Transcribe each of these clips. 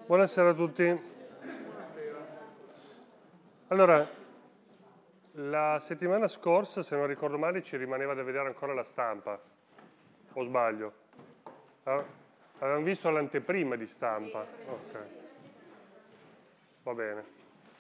Buonasera a tutti. Allora, la settimana scorsa, se non ricordo male, ci rimaneva da vedere ancora la stampa, o sbaglio? Avevamo visto l'anteprima di stampa. Ok, va bene.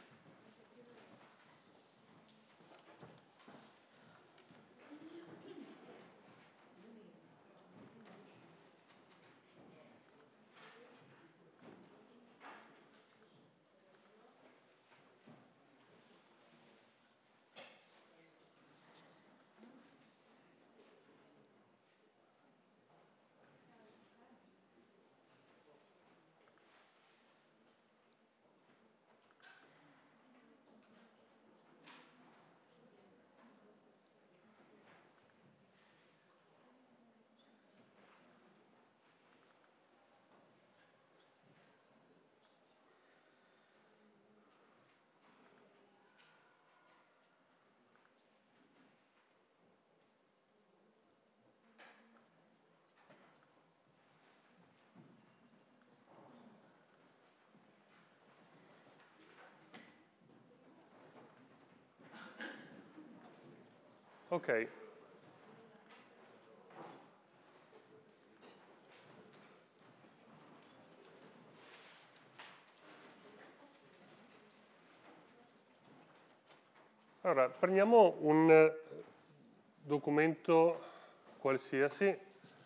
Ok. Allora, prendiamo un documento qualsiasi.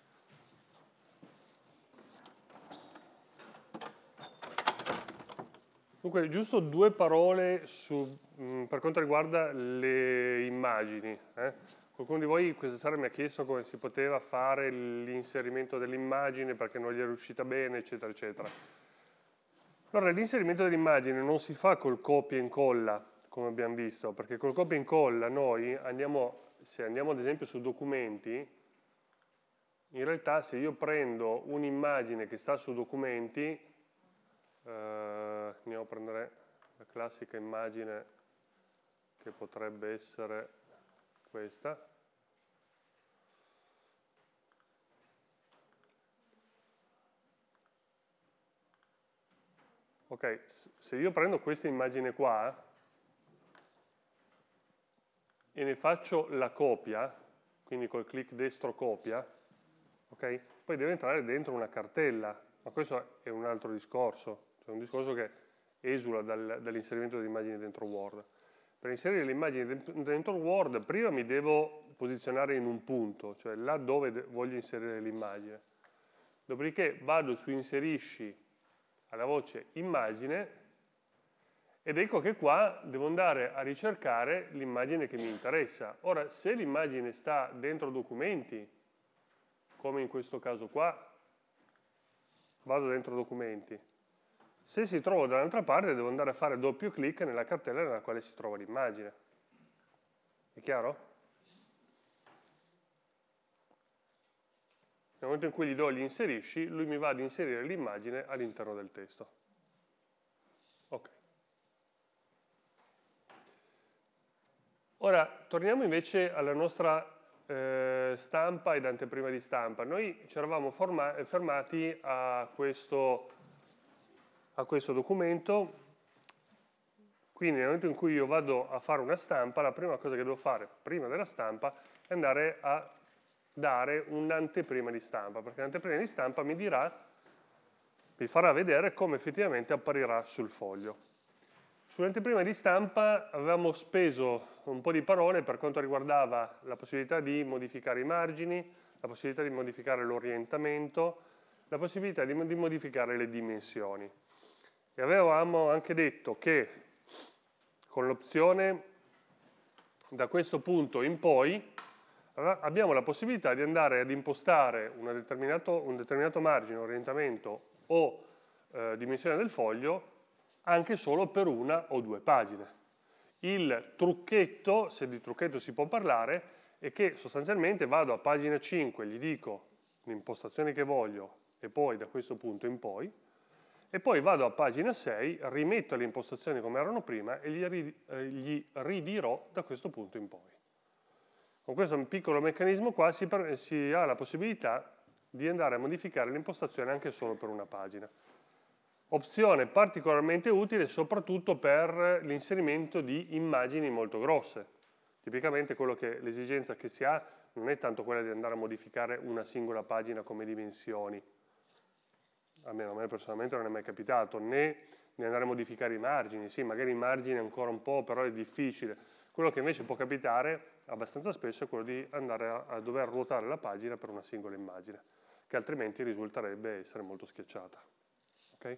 Dunque, giusto due parole per quanto riguarda le immagini. Qualcuno di voi questa sera mi ha chiesto come si poteva fare l'inserimento dell'immagine perché non gli è riuscita bene, eccetera, eccetera. Allora, l'inserimento dell'immagine non si fa col copia e incolla, come abbiamo visto, perché col copia e incolla noi se andiamo ad esempio su documenti, in realtà se io prendo un'immagine che sta su documenti, andiamo a prendere la classica immagine che potrebbe essere questa. Ok, se io prendo questa immagine qua e ne faccio la copia, quindi col clic destro copia, ok? Poi deve entrare dentro una cartella, ma questo è un altro discorso, cioè un discorso che esula dall'inserimento delle immagini dentro Word. Per inserire le immagini dentro Word prima mi devo posizionare in un punto, cioè là dove voglio inserire l'immagine. Dopodiché vado su inserisci alla voce immagine ed ecco che qua devo andare a ricercare l'immagine che mi interessa. Ora, se l'immagine sta dentro documenti, come in questo caso qua, vado dentro documenti. Se si trova dall'altra parte devo andare a fare doppio clic nella cartella nella quale si trova l'immagine. È chiaro? Nel momento in cui gli do gli inserisci, lui mi va ad inserire l'immagine all'interno del testo. Ok. Ora, torniamo invece alla nostra stampa ed anteprima di stampa. Noi ci eravamo fermati a questo documento, quindi nel momento in cui io vado a fare una stampa, la prima cosa che devo fare prima della stampa è andare a dare un'anteprima di stampa, perché l'anteprima di stampa mi farà vedere come effettivamente apparirà sul foglio. Sull'anteprima di stampa avevamo speso un po' di parole per quanto riguardava la possibilità di modificare i margini, la possibilità di modificare l'orientamento, la possibilità di modificare le dimensioni. E avevamo anche detto che con l'opzione da questo punto in poi abbiamo la possibilità di andare ad impostare un determinato margine, orientamento o dimensione del foglio anche solo per una o due pagine. Il trucchetto, se di trucchetto si può parlare, è che sostanzialmente vado a pagina 5, gli dico le impostazioni che voglio e poi da questo punto in poi, e poi vado a pagina 6, rimetto le impostazioni come erano prima e gli ridirò da questo punto in poi. Con questo piccolo meccanismo qua si ha la possibilità di andare a modificare l'impostazione anche solo per una pagina. opzione particolarmente utile soprattutto per l'inserimento di immagini molto grosse. Tipicamente l'esigenza che si ha non è tanto quella di andare a modificare una singola pagina come dimensioni, almeno a me personalmente non è mai capitato, né di andare a modificare i margini. Sì, magari i margini ancora un po', però è difficile. Quello che invece può capitare abbastanza spesso è quello di andare a dover ruotare la pagina per una singola immagine, che altrimenti risulterebbe essere molto schiacciata. Okay?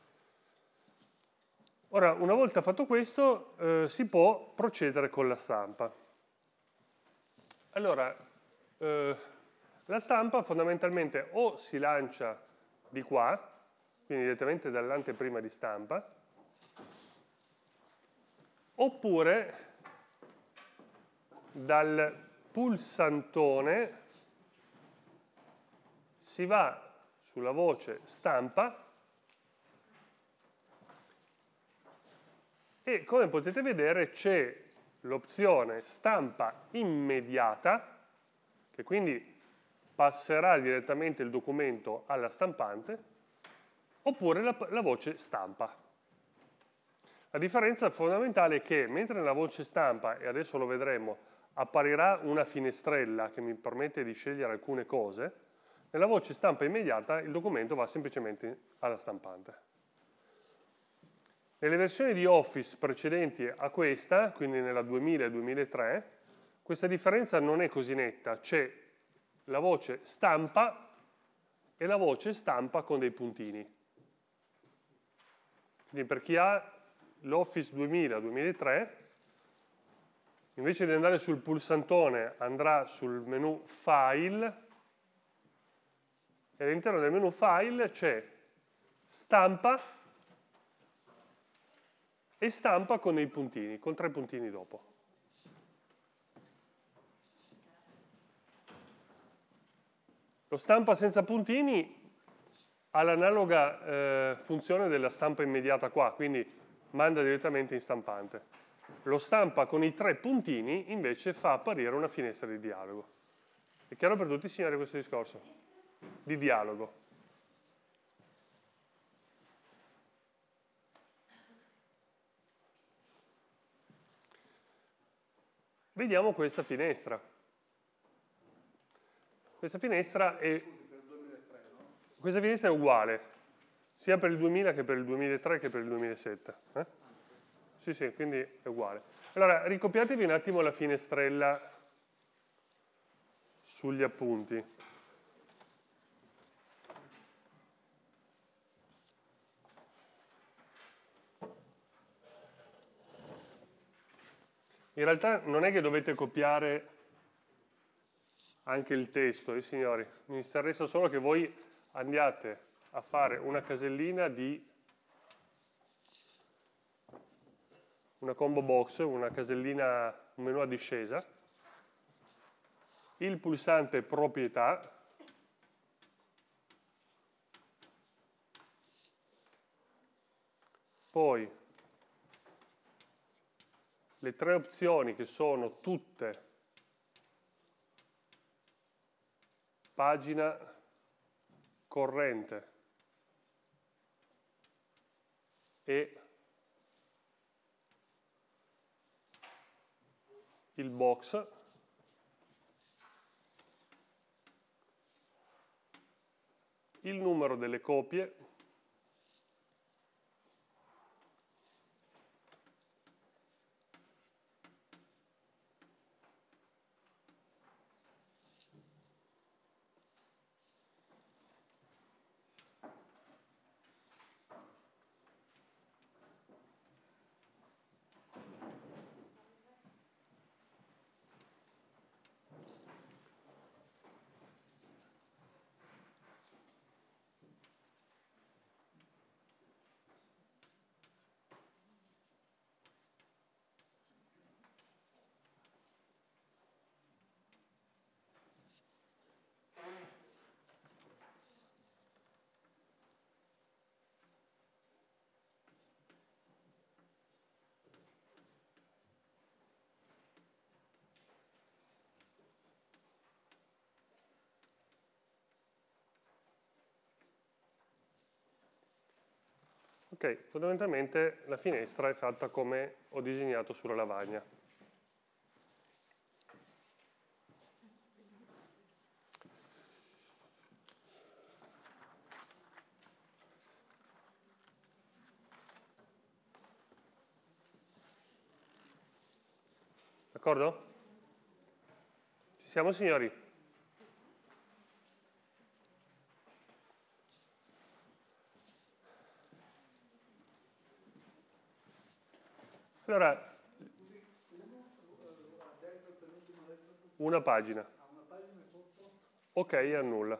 Ora, una volta fatto questo, si può procedere con la stampa. Allora, la stampa fondamentalmente o si lancia di qua, quindi direttamente dall'anteprima di stampa, oppure dal pulsantone si va sulla voce stampa e, come potete vedere, c'è l'opzione stampa immediata, che quindi passerà direttamente il documento alla stampante, oppure la voce stampa. La differenza fondamentale è che mentre nella voce stampa, e adesso lo vedremo, apparirà una finestrella che mi permette di scegliere alcune cose, nella voce stampa immediata il documento va semplicemente alla stampante. Nelle versioni di Office precedenti a questa, quindi nella 2000 e 2003, questa differenza non è così netta, c'è la voce stampa e la voce stampa con dei puntini. Quindi per chi ha l'Office 2000-2003, invece di andare sul pulsantone andrà sul menu File, e all'interno del menu File c'è Stampa e Stampa con dei puntini, con 3 puntini dopo. Lo Stampa senza puntini ha l'analoga funzione della stampa immediata qua, quindi manda direttamente in stampante. Lo Stampa con i 3 puntini invece fa apparire una finestra di dialogo. È chiaro per tutti, signori, questo discorso? Di dialogo. Vediamo questa finestra. Questa finestra è uguale, sia per il 2000 che per il 2003 che per il 2007. Sì, sì, quindi è uguale. Allora, ricopiatevi un attimo la finestrella sugli appunti. In realtà non è che dovete copiare anche il testo, signori. Mi interessa solo che voi andiate a fare una casellina di una combo box, una casellina, un menu a discesa, il pulsante proprietà, poi le 3 opzioni che sono tutte pagina corrente e il box, il numero delle copie, Ok, fondamentalmente la finestra è fatta come ho disegnato sulla lavagna. D'accordo? Ci siamo, signori? Allora, una pagina. Ok, annulla.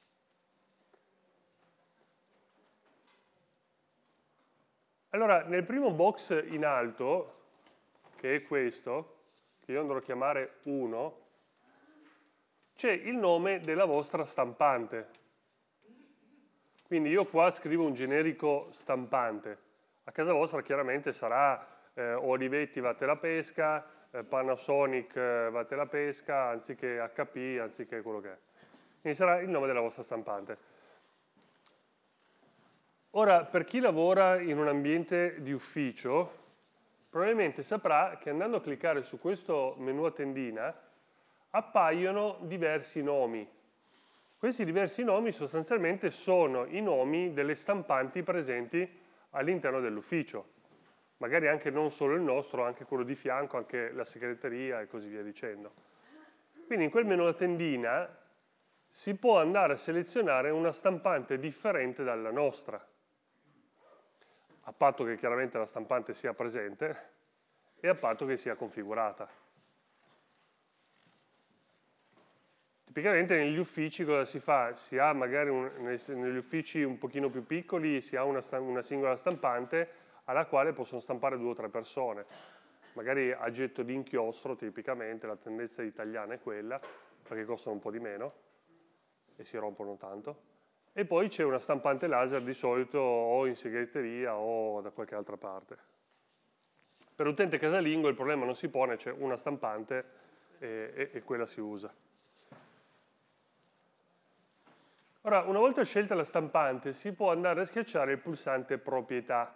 Allora, nel primo box in alto, che è questo, che io andrò a chiamare 1, c'è il nome della vostra stampante. Quindi io qua scrivo un generico stampante. A casa vostra chiaramente sarà Olivetti Vatte la Pesca, Panasonic Vatte la Pesca, anziché HP, anziché quello che è. Quindi sarà il nome della vostra stampante. Ora, per chi lavora in un ambiente di ufficio, probabilmente saprà che andando a cliccare su questo menu a tendina appaiono diversi nomi. Questi diversi nomi sostanzialmente sono i nomi delle stampanti presenti all'interno dell'ufficio. Magari anche non solo il nostro, anche quello di fianco, anche la segreteria e così via dicendo. Quindi in quel menu a tendina si può andare a selezionare una stampante differente dalla nostra, a patto che chiaramente la stampante sia presente e a patto che sia configurata. Tipicamente negli uffici cosa si fa? Si ha magari negli uffici un pochino più piccoli si ha una singola stampante alla quale possono stampare 2 o 3 persone. Magari a getto di inchiostro, tipicamente la tendenza italiana è quella, perché costano un po' di meno e si rompono tanto. E poi c'è una stampante laser di solito o in segreteria o da qualche altra parte. Per l'utente casalingo il problema non si pone, c'è una stampante e quella si usa. Ora, una volta scelta la stampante, si può andare a schiacciare il pulsante proprietà.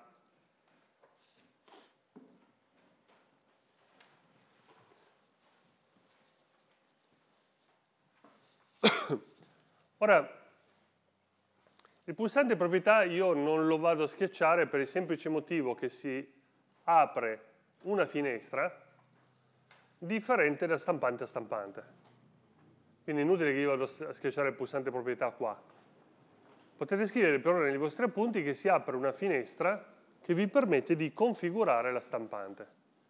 Ora, il pulsante proprietà io non lo vado a schiacciare per il semplice motivo che si apre una finestra differente da stampante a stampante. Quindi è inutile che io vado a schiacciare il pulsante proprietà qua. Potete scrivere per ora nei vostri appunti che si apre una finestra che vi permette di configurare la stampante.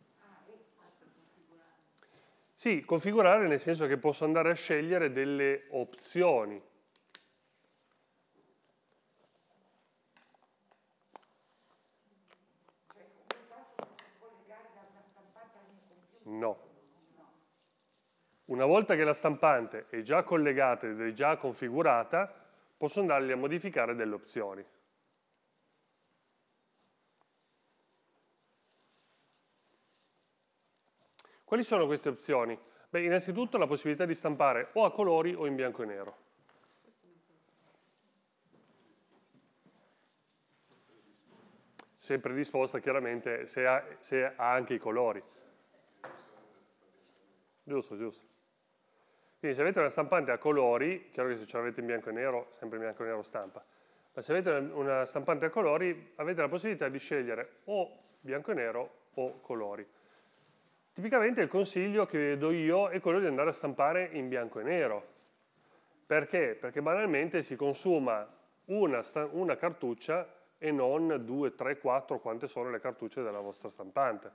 Sì, configurare nel senso che posso andare a scegliere delle opzioni. No. Una volta che la stampante è già collegata ed è già configurata, posso andargli a modificare delle opzioni. Quali sono queste opzioni? Beh, innanzitutto la possibilità di stampare o a colori o in bianco e nero. Sempre disposta chiaramente se ha anche i colori. Giusto, giusto. Quindi se avete una stampante a colori, chiaro che se ce l'avete in bianco e nero, sempre in bianco e nero stampa, ma se avete una stampante a colori avete la possibilità di scegliere o bianco e nero o colori. Tipicamente il consiglio che do io è quello di andare a stampare in bianco e nero. Perché? Perché banalmente si consuma una cartuccia e non 2, 3, 4, quante sono le cartucce della vostra stampante.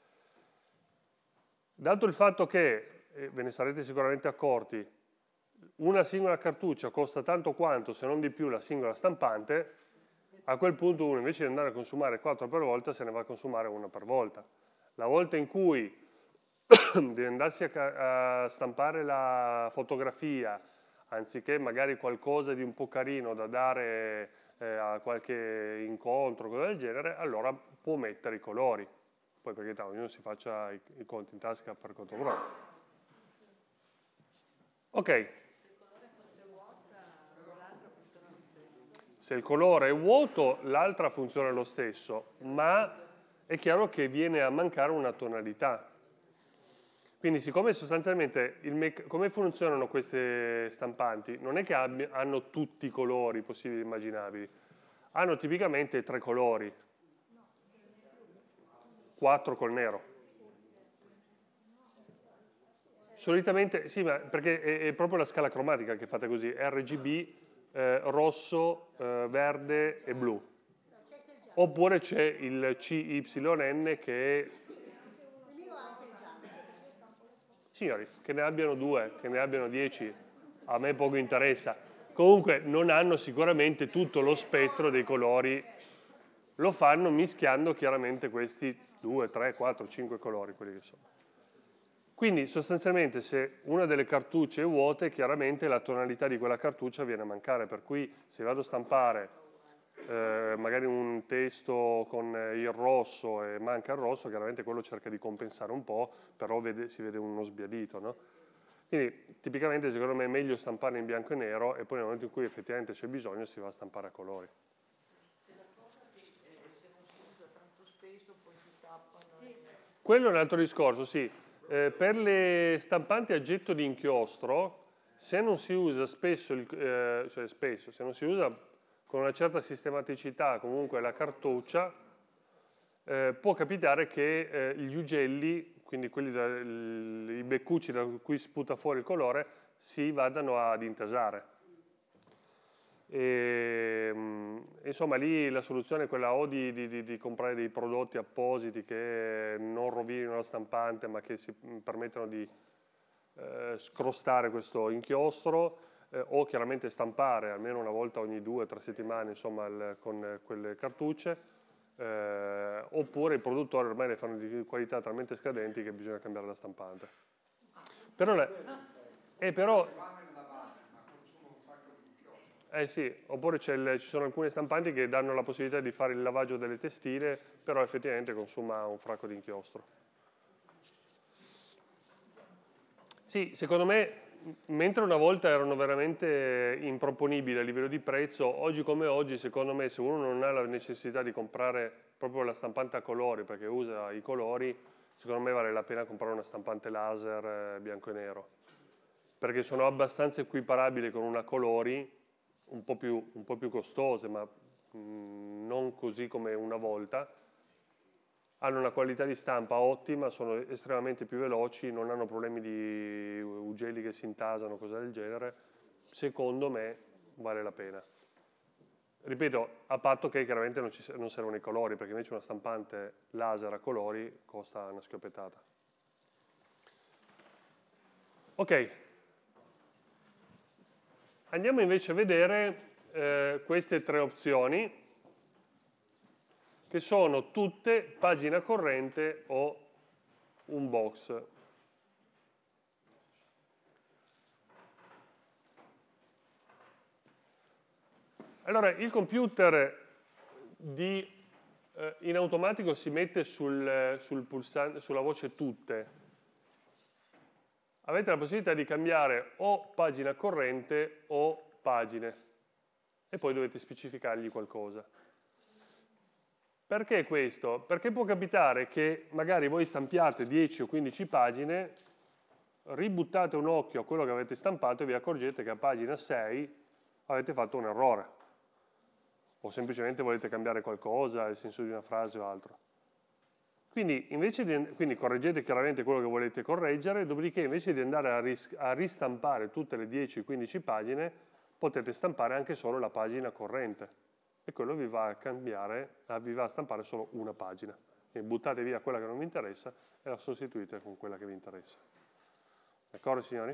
Dato il fatto che, ve ne sarete sicuramente accorti, una singola cartuccia costa tanto quanto, se non di più, la singola stampante, a quel punto uno invece di andare a consumare 4 per volta se ne va a consumare una per volta. La volta in cui deve andarsi a stampare la fotografia, anziché magari qualcosa di un po' carino da dare a qualche incontro, cosa del genere, allora può mettere i colori. Poi perché ognuno si faccia i conti in tasca per conto proprio. Ok. Se il colore è vuoto, l'altra funziona lo stesso, ma è chiaro che viene a mancare una tonalità. Quindi siccome sostanzialmente, come funzionano queste stampanti? Non è che hanno tutti i colori possibili e immaginabili, hanno tipicamente 3 colori, 4 col nero. Solitamente, sì, ma perché è proprio la scala cromatica che è fatta così, RGB, rosso, verde e blu. Oppure c'è il CYN che è... Signori, che ne abbiano 2, che ne abbiano 10, a me poco interessa. Comunque non hanno sicuramente tutto lo spettro dei colori, lo fanno mischiando chiaramente questi 2, 3, 4, 5 colori, quelli che sono. Quindi sostanzialmente se una delle cartucce è vuota, chiaramente la tonalità di quella cartuccia viene a mancare, per cui se vado a stampare magari un testo con il rosso e manca il rosso, chiaramente quello cerca di compensare un po', però si vede uno sbiadito, no? Quindi tipicamente secondo me è meglio stampare in bianco e nero e poi nel momento in cui effettivamente c'è bisogno si va a stampare a colori. Quello è un altro discorso, sì. Per le stampanti a getto di inchiostro, se non si usa spesso, se non si usa con una certa sistematicità comunque la cartuccia, può capitare che gli ugelli, quindi i beccucci da cui sputa fuori il colore, si vadano ad intasare. Insomma, lì la soluzione è quella o di comprare dei prodotti appositi che non rovinino la stampante ma che si permettono di scrostare questo inchiostro, o chiaramente stampare almeno una volta ogni 2 o 3 settimane insomma, con quelle cartucce, oppure i produttori ormai le fanno di qualità talmente scadenti che bisogna cambiare la stampante. Però sì, oppure ci sono alcune stampanti che danno la possibilità di fare il lavaggio delle testine, però effettivamente consuma un fracco di inchiostro. Sì, secondo me, mentre una volta erano veramente improponibili a livello di prezzo, oggi come oggi, secondo me, se uno non ha la necessità di comprare proprio la stampante a colori, perché usa i colori, secondo me vale la pena comprare una stampante laser bianco e nero, perché sono abbastanza equiparabili con una colori, un po' più costose, ma non così come una volta, hanno una qualità di stampa ottima, sono estremamente più veloci, non hanno problemi di ugelli che si intasano, cose del genere. Secondo me vale la pena. Ripeto, a patto che chiaramente non servono i colori, perché invece una stampante laser a colori costa una schioppettata. Ok. Andiamo invece a vedere queste 3 opzioni, che sono tutte pagina corrente o un box. Allora, il computer in automatico si mette sul pulsante, sulla voce tutte. Avete la possibilità di cambiare o pagina corrente o pagine. E poi dovete specificargli qualcosa. Perché questo? Perché può capitare che magari voi stampiate 10 o 15 pagine, ributtate un occhio a quello che avete stampato e vi accorgete che a pagina 6 avete fatto un errore. O semplicemente volete cambiare qualcosa, il senso di una frase o altro. Quindi correggete chiaramente quello che volete correggere, dopodiché invece di andare a ristampare tutte le 10-15 pagine, potete stampare anche solo la pagina corrente. E quello vi va a stampare solo una pagina. Quindi buttate via quella che non vi interessa e la sostituite con quella che vi interessa. D'accordo, signori?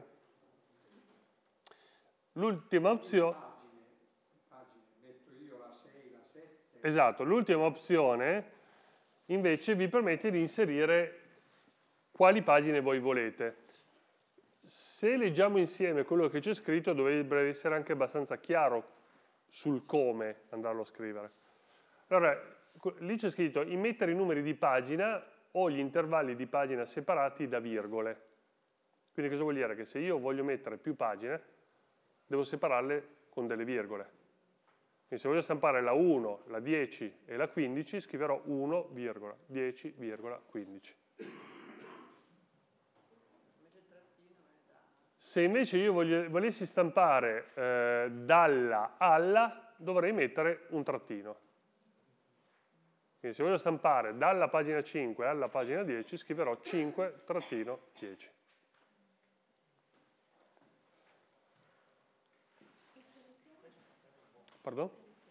L'ultima opzione... metto io la 6, la 7... Esatto, l'ultima opzione invece vi permette di inserire quali pagine voi volete. Se leggiamo insieme quello che c'è scritto, dovrebbe essere anche abbastanza chiaro sul come andarlo a scrivere. Allora, lì c'è scritto immettere i numeri di pagina o gli intervalli di pagina separati da virgole. Quindi cosa vuol dire? Che se io voglio mettere più pagine, devo separarle con delle virgole. Quindi se voglio stampare la 1, la 10 e la 15, scriverò 1, 10,15. Se invece io volessi stampare dalla alla, dovrei mettere un trattino. Quindi se voglio stampare dalla pagina 5 alla pagina 10, scriverò 5-10. Pardon?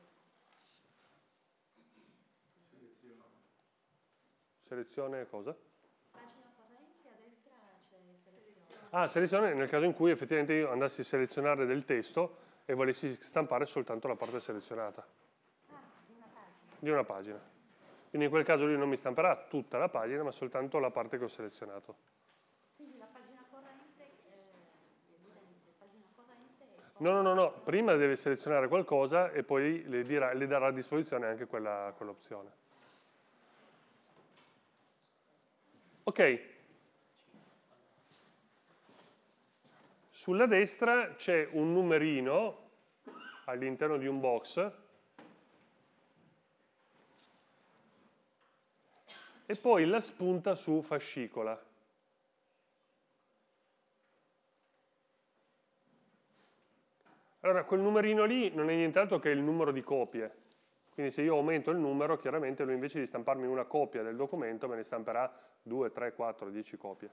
Selezione cosa? Pagina corrente, a destra c'è selezione. Ah, selezione nel caso in cui effettivamente io andassi a selezionare del testo e volessi stampare soltanto la parte selezionata. Ah, di una pagina. Di una pagina. Quindi in quel caso lui non mi stamperà tutta la pagina, ma soltanto la parte che ho selezionato. Quindi la pagina corrente, pagina corrente e poi... No. Prima deve selezionare qualcosa e poi le darà a disposizione anche quell'opzione. Ok. Sulla destra c'è un numerino all'interno di un box e poi la spunta su fascicola. Allora, quel numerino lì non è nient'altro che il numero di copie. Quindi se io aumento il numero, chiaramente lui invece di stamparmi una copia del documento, me ne stamperà 2, 3, 4, 10 copie.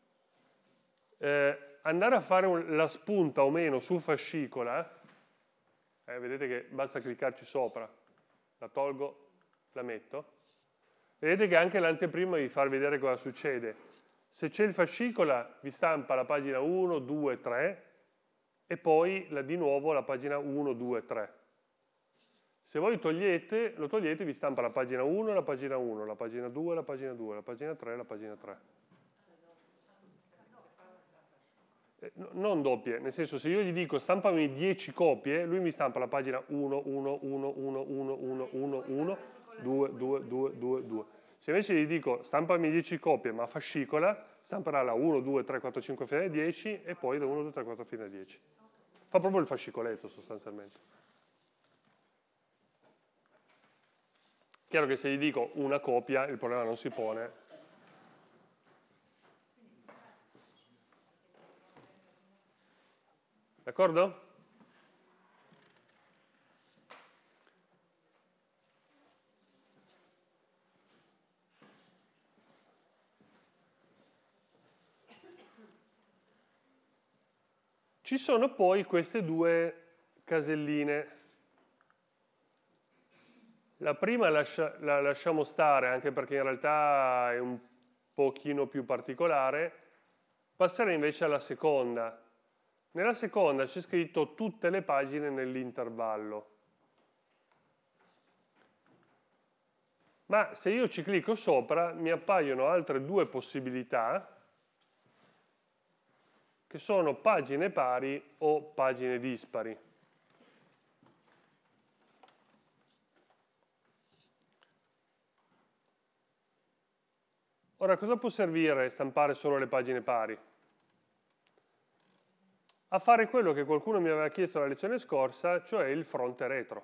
Andare a fare la spunta o meno su fascicola, vedete che basta cliccarci sopra, la tolgo, la metto. Vedete che anche l'anteprima vi fa vedere cosa succede. Se c'è il fascicola, vi stampa la pagina 1, 2, 3 e poi di nuovo la pagina 1, 2, 3. Se voi lo togliete, vi stampa la pagina 1 e la pagina 1, la pagina 2 e la pagina 2, la pagina 3 e la pagina 3. Non doppie, nel senso se io gli dico stampami 10 copie, lui mi stampa la pagina 1, 1, 1, 1, 1, 1, 1, 1, 2, 2, 2, 2, 2. Se invece gli dico stampami 10 copie ma fascicola, stamperà la 1, 2, 3, 4, 5 fino a 10 e poi da 1, 2, 3, 4 fino a 10. Fa proprio il fascicoletto sostanzialmente. Chiaro che se gli dico una copia il problema non si pone. D'accordo? Ci sono poi queste due caselline. La prima la lasciamo stare, anche perché in realtà è un pochino più particolare. Passerei invece alla seconda. Nella seconda c'è scritto tutte le pagine nell'intervallo. Ma se io ci clicco sopra, mi appaiono altre due possibilità, che sono pagine pari o pagine dispari. Ora, cosa può servire stampare solo le pagine pari? A fare quello che qualcuno mi aveva chiesto la lezione scorsa, cioè il fronte retro.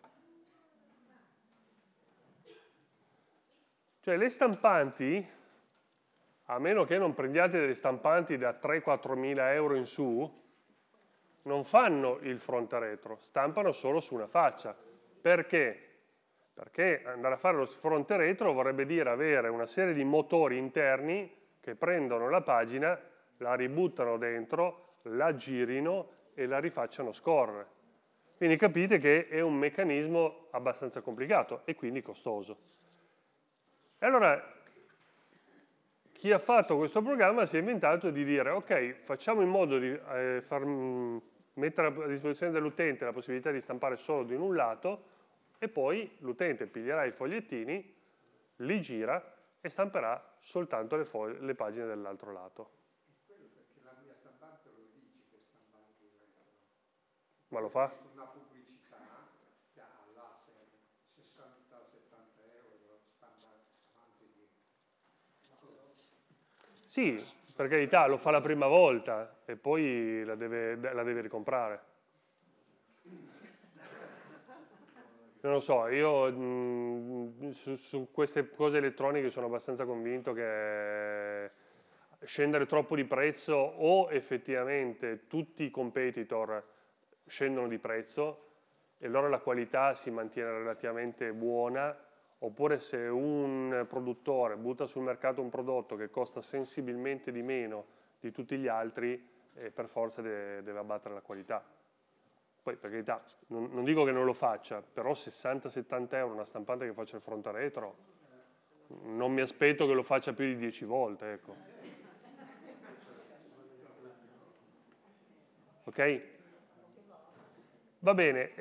Cioè le stampanti, a meno che non prendiate delle stampanti da 3-4 mila euro in su, non fanno il fronte retro, stampano solo su una faccia. Perché? Perché andare a fare lo fronte retro vorrebbe dire avere una serie di motori interni che prendono la pagina, la ributtano dentro, la girino e la rifacciano scorrere. Quindi capite che è un meccanismo abbastanza complicato e quindi costoso. E allora chi ha fatto questo programma si è inventato di dire ok, facciamo in modo di mettere a disposizione dell'utente la possibilità di stampare solo di un lato e poi l'utente piglierà i fogliettini, li gira e stamperà soltanto le pagine dell'altro lato. Quello perché la mia stampante lo dice che stampante retro. Ma lo fa? Una pubblicità che ha laser 60-70 euro stampa avanti e dietro. Sì, per carità, lo fa la prima volta e poi la deve ricomprare. Non lo so, io su queste cose elettroniche sono abbastanza convinto che scendere troppo di prezzo o effettivamente tutti i competitor scendono di prezzo e allora la qualità si mantiene relativamente buona, oppure se un produttore butta sul mercato un prodotto che costa sensibilmente di meno di tutti gli altri, per forza deve abbattere la qualità. Poi, per carità, non dico che non lo faccia, però 60-70 euro una stampante che faccia il fronte retro, non mi aspetto che lo faccia più di 10 volte, ecco. Ok? Va bene.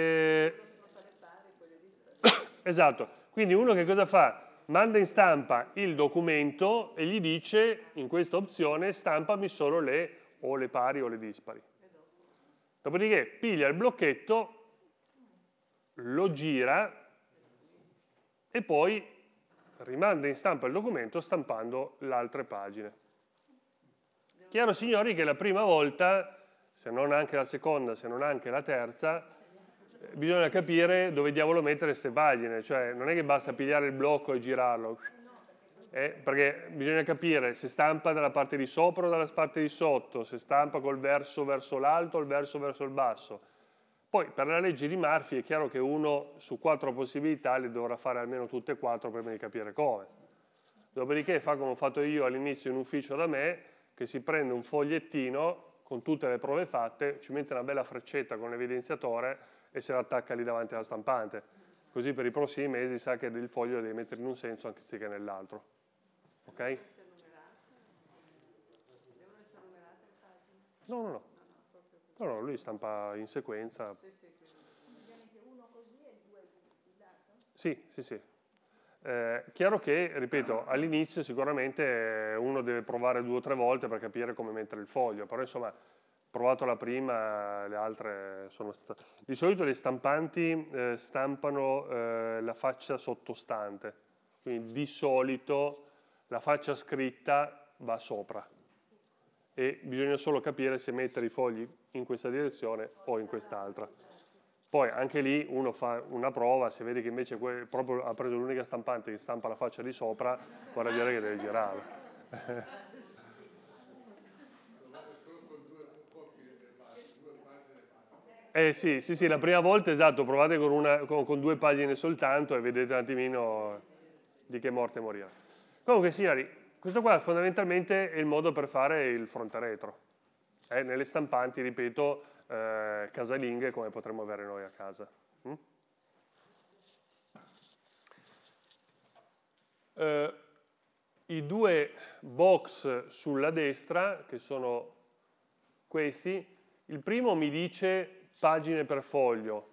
Esatto. Quindi uno che cosa fa? Manda in stampa il documento e gli dice, in questa opzione, stampami solo o le pari o le dispari. Dopodiché piglia il blocchetto, lo gira e poi rimanda in stampa il documento stampando le altre pagine. Chiaro, signori, che la prima volta, se non anche la seconda, se non anche la terza, bisogna capire dove diavolo mettere queste pagine, cioè non è che basta pigliare il blocco e girarlo, perché bisogna capire se stampa dalla parte di sopra o dalla parte di sotto, se stampa col verso verso l'alto o il verso verso il basso. Poi per la legge di Murphy è chiaro che uno su 4 possibilità le dovrà fare almeno tutte e 4 prima di capire come. Dopodiché fa come ho fatto io all'inizio in ufficio da me, che si prende un fogliettino con tutte le prove fatte, ci mette una bella freccetta con l'evidenziatore e se la attacca lì davanti alla stampante. Così per i prossimi mesi sa che il foglio lo devi mettere in un senso anziché nell'altro. Ok? Devono essere numerate le pagine? No, no, no. No, no, lui stampa in sequenza. Praticamente uno così e due di lato? Sì, sì, sì. Chiaro che, ripeto, all'inizio sicuramente uno deve provare 2 o 3 volte per capire come mettere il foglio, però insomma, provato la prima, le altre sono state... Di solito le stampanti stampano la faccia sottostante, quindi di solito la faccia scritta va sopra e bisogna solo capire se mettere i fogli in questa direzione o in quest'altra. Poi anche lì uno fa una prova, se vede che invece proprio ha preso l'unica stampante che stampa la faccia di sopra, vuol dire che deve girarla. Sì, sì, sì, la prima volta, esatto, provate con 2 pagine soltanto e vedete un attimino di che morte morire. Comunque signori, questo qua fondamentalmente è il modo per fare il fronte retro. Nelle stampanti, ripeto, casalinghe come potremmo avere noi a casa. I 2 box sulla destra, che sono questi, il primo mi dice pagine per foglio.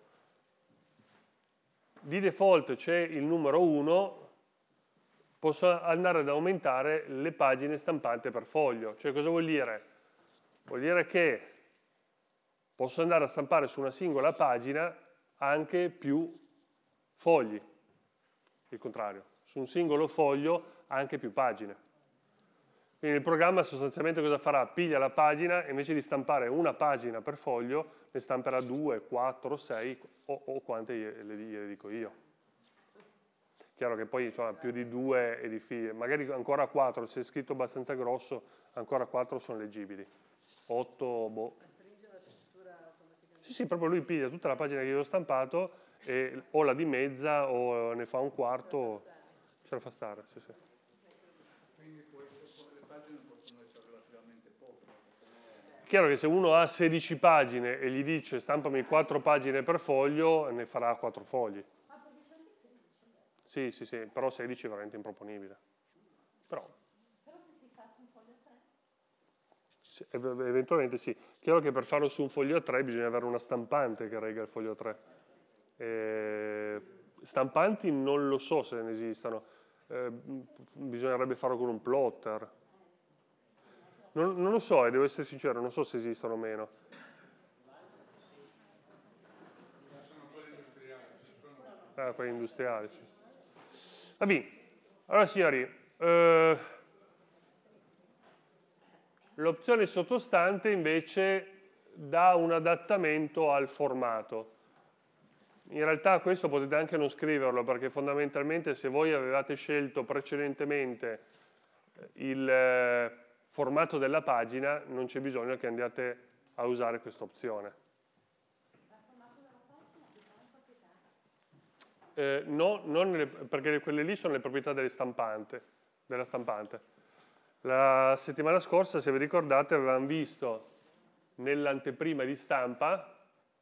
Di default c'è il numero 1, posso andare ad aumentare le pagine stampate per foglio. Cioè cosa vuol dire? Vuol dire che posso andare a stampare su una singola pagina anche più fogli, il contrario, su un singolo foglio anche più pagine. Quindi il programma sostanzialmente cosa farà? Piglia la pagina e invece di stampare una pagina per foglio, ne stamperà 2, 4, 6 o quante gliele dico io. Chiaro che poi insomma, più di 2 è difficile, magari ancora 4, se è scritto abbastanza grosso, ancora 4 sono leggibili. 8, boh. Sì, sì, proprio lui piglia tutta la pagina che io ho stampato e o la dimezza o ne fa un quarto, ce la fa stare, sì, sì. Quindi le pagine possono essere relativamente poche. Chiaro che se uno ha 16 pagine e gli dice stampami 4 pagine per foglio, ne farà 4 fogli. Ah, perché c'è anche 16. Sì, sì, sì, però 16 è veramente improponibile. Però Però se si fa su un foglio 3? sì, eventualmente sì. Chiaro che per farlo su un foglio 3 bisogna avere una stampante che regga il foglio 3. Stampanti non lo so se ne esistono. Bisognerebbe farlo con un plotter. Non lo so, devo essere sincero, non so se esistono o meno. Sono quelli industriali. Quelli industriali, sì. Va bene. Allora signori, l'opzione sottostante invece dà un adattamento al formato. in realtà questo potete anche non scriverlo, perché fondamentalmente se voi avevate scelto precedentemente il formato della pagina, non c'è bisogno che andiate a usare questa opzione. Ma il formato della pagina di quale proprietà? No, perché quelle lì sono le proprietà della stampante. La settimana scorsa, se vi ricordate, avevamo visto nell'anteprima di stampa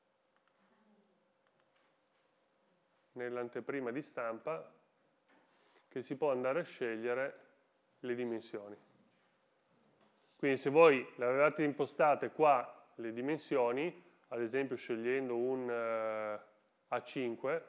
che si può andare a scegliere le dimensioni. Quindi se voi le avevate impostate qua le dimensioni, ad esempio scegliendo un A5,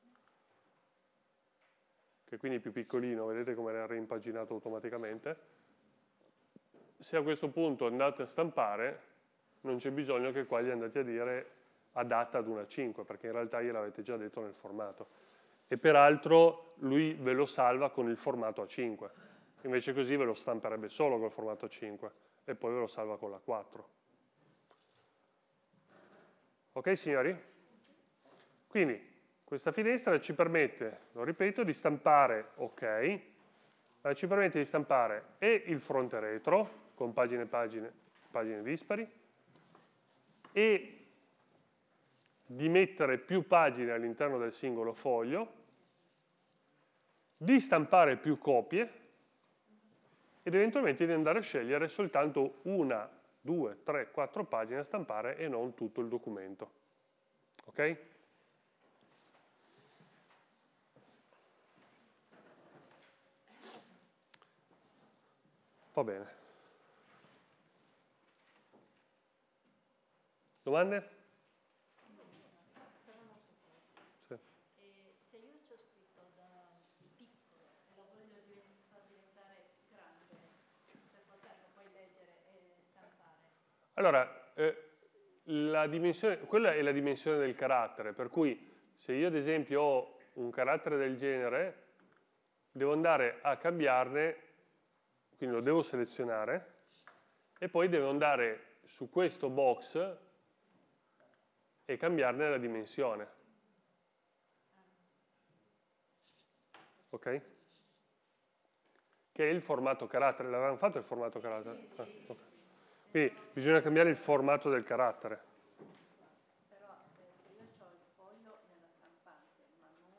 che quindi è più piccolino, vedete come era reimpaginato automaticamente, se a questo punto andate a stampare, non c'è bisogno che qua gli andate a dire adatta ad un A5, perché in realtà gliel'avete già detto nel formato. E peraltro lui ve lo salva con il formato A5, invece così ve lo stamperebbe solo col formato A5 e poi ve lo salva con la 4. Ok signori? Quindi questa finestra ci permette, lo ripeto, di stampare ok, ma ci permette di stampare e il fronte e retro, con pagine dispari, e di mettere più pagine all'interno del singolo foglio, di stampare più copie ed eventualmente di andare a scegliere soltanto 1, 2, 3, 4 pagine da stampare e non tutto il documento. Ok? Va bene. Domande? Sì. Se io ci ho scritto da piccolo e lo voglio far diventare grande per poterlo poi leggere e stampare. Allora, quella è la dimensione del carattere, per cui se io ad esempio ho un carattere del genere, devo andare a cambiarne, quindi lo devo selezionare, e poi devo andare su questo box e cambiarne la dimensione. Ok? Che è il formato carattere. L'avevamo fatto il formato carattere? Ah, okay. Quindi bisogna cambiare il formato del carattere. Però se io ho il foglio nella stampante, ma non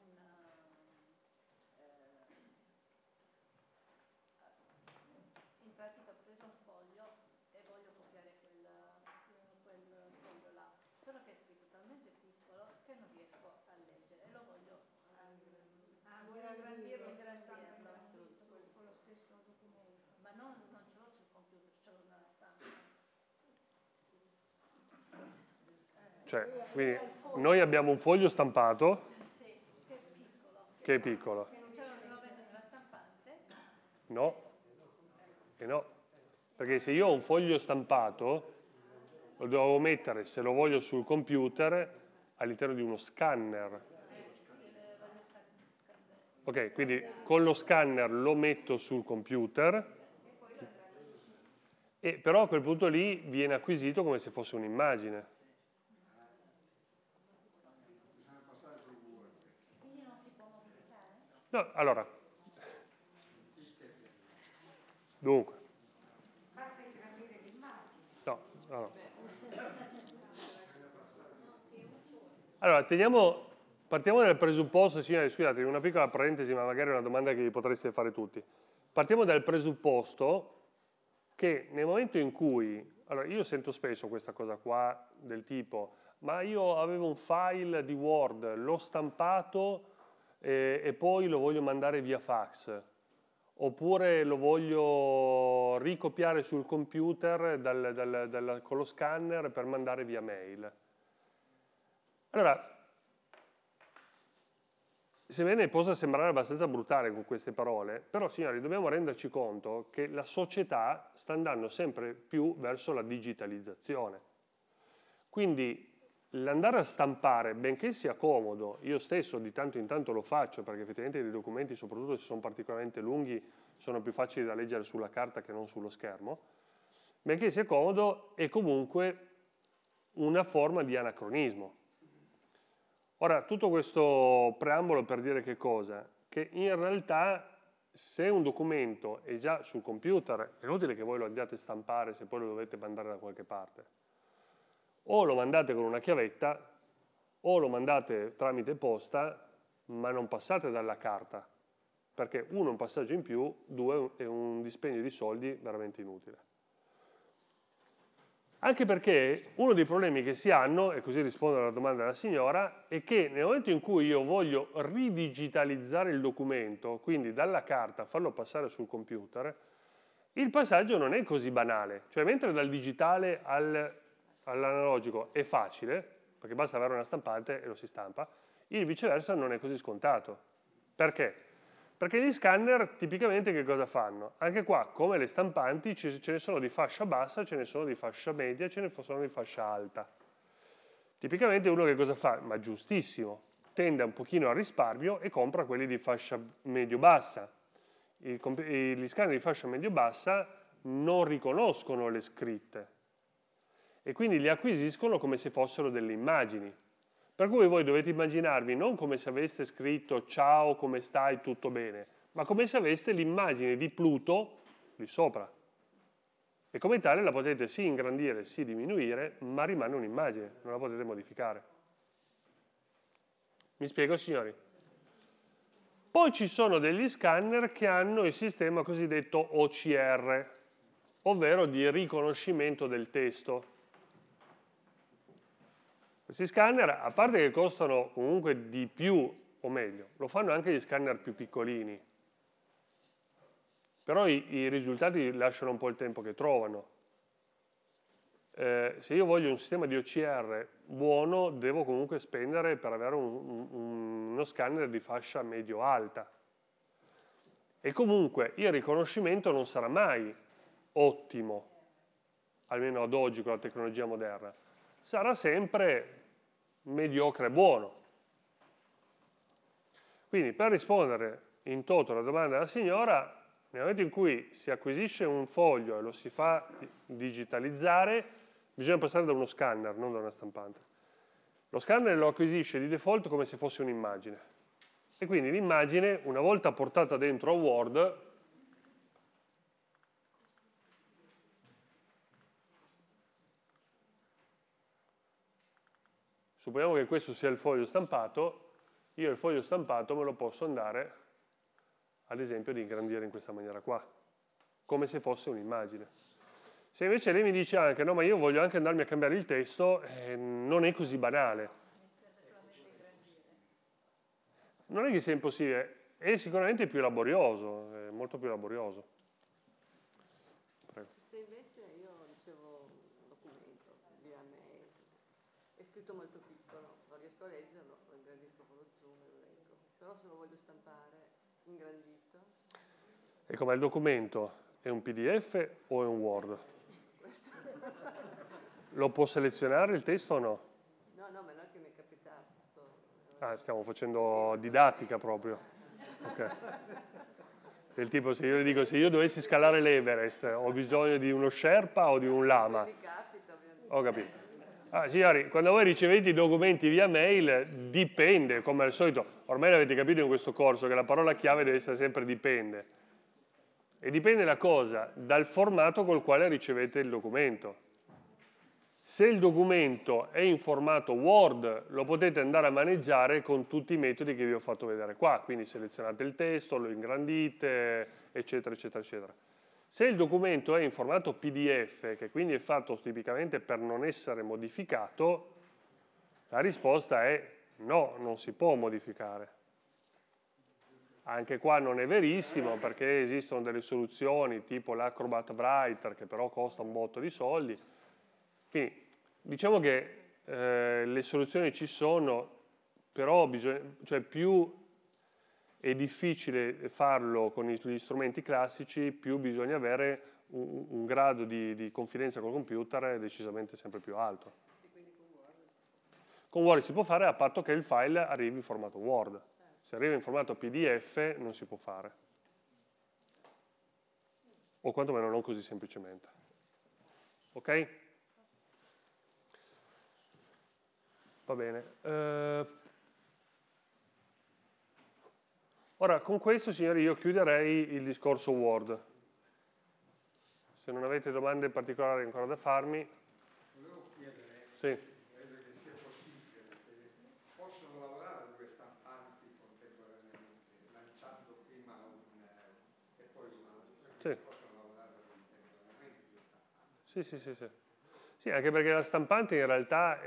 in pratica ho preso un foglio e voglio copiare quel foglio là, solo che è scritto talmente piccolo che non riesco a leggere e lo voglio Vuoi aggrandirlo, ingrandirlo. con lo stesso documento. Ma non ce l'ho sul computer, ce l'ho nella stampa. Cioè, quindi noi abbiamo un foglio stampato Sì, che è piccolo. che è piccolo. Che non ce lo metto nella stampante? No, e no. Perché se io ho un foglio stampato, lo devo mettere, se lo voglio sul computer, all'interno di uno scanner. Ok, quindi con lo scanner lo metto sul computer, e però a quel punto lì viene acquisito come se fosse un'immagine. Quindi non si può modificare? No, allora, dunque, no. Allora, partiamo dal presupposto, signori, scusate, una piccola parentesi, ma magari è una domanda che vi potreste fare tutti. Partiamo dal presupposto che nel momento in cui, allora io sento spesso questa cosa qua del tipo, ma io avevo un file di Word, l'ho stampato e poi lo voglio mandare via fax, oppure lo voglio ricopiare sul computer con lo scanner per mandare via mail. Allora, sebbene possa sembrare abbastanza brutale con queste parole, però signori dobbiamo renderci conto che la società sta andando sempre più verso la digitalizzazione. Quindi l'andare a stampare, benché sia comodo, io stesso di tanto in tanto lo faccio, perché effettivamente dei documenti, soprattutto se sono particolarmente lunghi, sono più facili da leggere sulla carta che non sullo schermo, benché sia comodo, è comunque una forma di anacronismo. Ora, tutto questo preambolo per dire che cosa? Che in realtà se un documento è già sul computer, è inutile che voi lo andiate a stampare se poi lo dovete mandare da qualche parte. O lo mandate con una chiavetta, o lo mandate tramite posta, ma non passate dalla carta, perché uno è un passaggio in più, due è un dispendio di soldi veramente inutile. Anche perché uno dei problemi che si hanno, e così rispondo alla domanda della signora, è che nel momento in cui io voglio ridigitalizzare il documento, quindi dalla carta farlo passare sul computer, il passaggio non è così banale. Cioè mentre dal digitale all'analogico è facile, perché basta avere una stampante e lo si stampa, il viceversa non è così scontato. Perché? Perché gli scanner tipicamente che cosa fanno? Anche qua, come le stampanti, ce ne sono di fascia bassa, ce ne sono di fascia media, ce ne sono di fascia alta. Tipicamente uno che cosa fa? Ma giustissimo, tende un pochino al risparmio e compra quelli di fascia medio-bassa. Gli scanner di fascia medio-bassa non riconoscono le scritte e quindi li acquisiscono come se fossero delle immagini. Per cui voi dovete immaginarvi non come se aveste scritto ciao, come stai, tutto bene, ma come se aveste l'immagine di Pluto lì sopra. E come tale la potete sì ingrandire, sì diminuire, ma rimane un'immagine, non la potete modificare. Mi spiego, signori? Poi ci sono degli scanner che hanno il sistema cosiddetto OCR, ovvero di riconoscimento del testo. Questi scanner, a parte che costano comunque di più, o meglio, lo fanno anche gli scanner più piccolini, però i risultati lasciano un po' il tempo che trovano. Se io voglio un sistema di OCR buono, devo comunque spendere per avere uno scanner di fascia medio-alta. E comunque il riconoscimento non sarà mai ottimo, almeno ad oggi con la tecnologia moderna. Sarà sempre mediocre buono. Quindi per rispondere in toto alla domanda della signora, nel momento in cui si acquisisce un foglio e lo si fa digitalizzare, bisogna passare da uno scanner, non da una stampante. Lo scanner lo acquisisce di default come se fosse un'immagine. E quindi l'immagine, una volta portata dentro a Word, supponiamo che questo sia il foglio stampato, io il foglio stampato me lo posso andare, ad esempio, ad ingrandire in questa maniera qua, come se fosse un'immagine. Se invece lei mi dice anche, no, ma io voglio anche andarmi a cambiare il testo, non è così banale. Non è che sia impossibile, è sicuramente più laborioso, è molto più laborioso. Prego. Se invece io ricevo un documento via mail, è scritto molto piccolo, non riesco a leggerlo, lo ingrandisco con lo zoom e lo leggo. Però se lo voglio stampare ingrandito. E com'è il documento? È un PDF o è un Word? Lo può selezionare il testo o no? No, no, ma non è che mi è capitato. Stiamo facendo didattica proprio. Okay. Del tipo, se io le dico, se io dovessi scalare l'Everest, ho bisogno di uno Sherpa o di un Lama? Mi capita, ovviamente. Ho capito. Signori, quando voi ricevete i documenti via mail, dipende, come al solito. Ormai l'avete capito in questo corso, che la parola chiave deve essere sempre dipende. E dipende da cosa? Dal formato col quale ricevete il documento. Se il documento è in formato Word, lo potete andare a maneggiare con tutti i metodi che vi ho fatto vedere qua, quindi selezionate il testo, lo ingrandite, eccetera, eccetera, eccetera. Se il documento è in formato PDF, che quindi è fatto tipicamente per non essere modificato, la risposta è no, non si può modificare. Anche qua non è verissimo, perché esistono delle soluzioni tipo l'Acrobat Writer, che però costa un botto di soldi. Quindi diciamo che le soluzioni ci sono, però più è difficile farlo con gli strumenti classici, più bisogna avere un grado di confidenza col computer decisamente sempre più alto. Con Word si può fare a patto che il file arrivi in formato Word. Se arriva in formato PDF non si può fare. O quantomeno non così semplicemente. Ok? Va bene. Ora, con questo, signori, io chiuderei il discorso Word. Se non avete domande particolari ancora da farmi. Volevo chiedere, Sì. credo che sia possibile, che possono lavorare due stampanti contemporaneamente, lanciando prima un e poi un altro, Sì. possono lavorare contemporaneamente due stampanti. Sì, sì, sì, sì. Sì, anche perché la stampante in realtà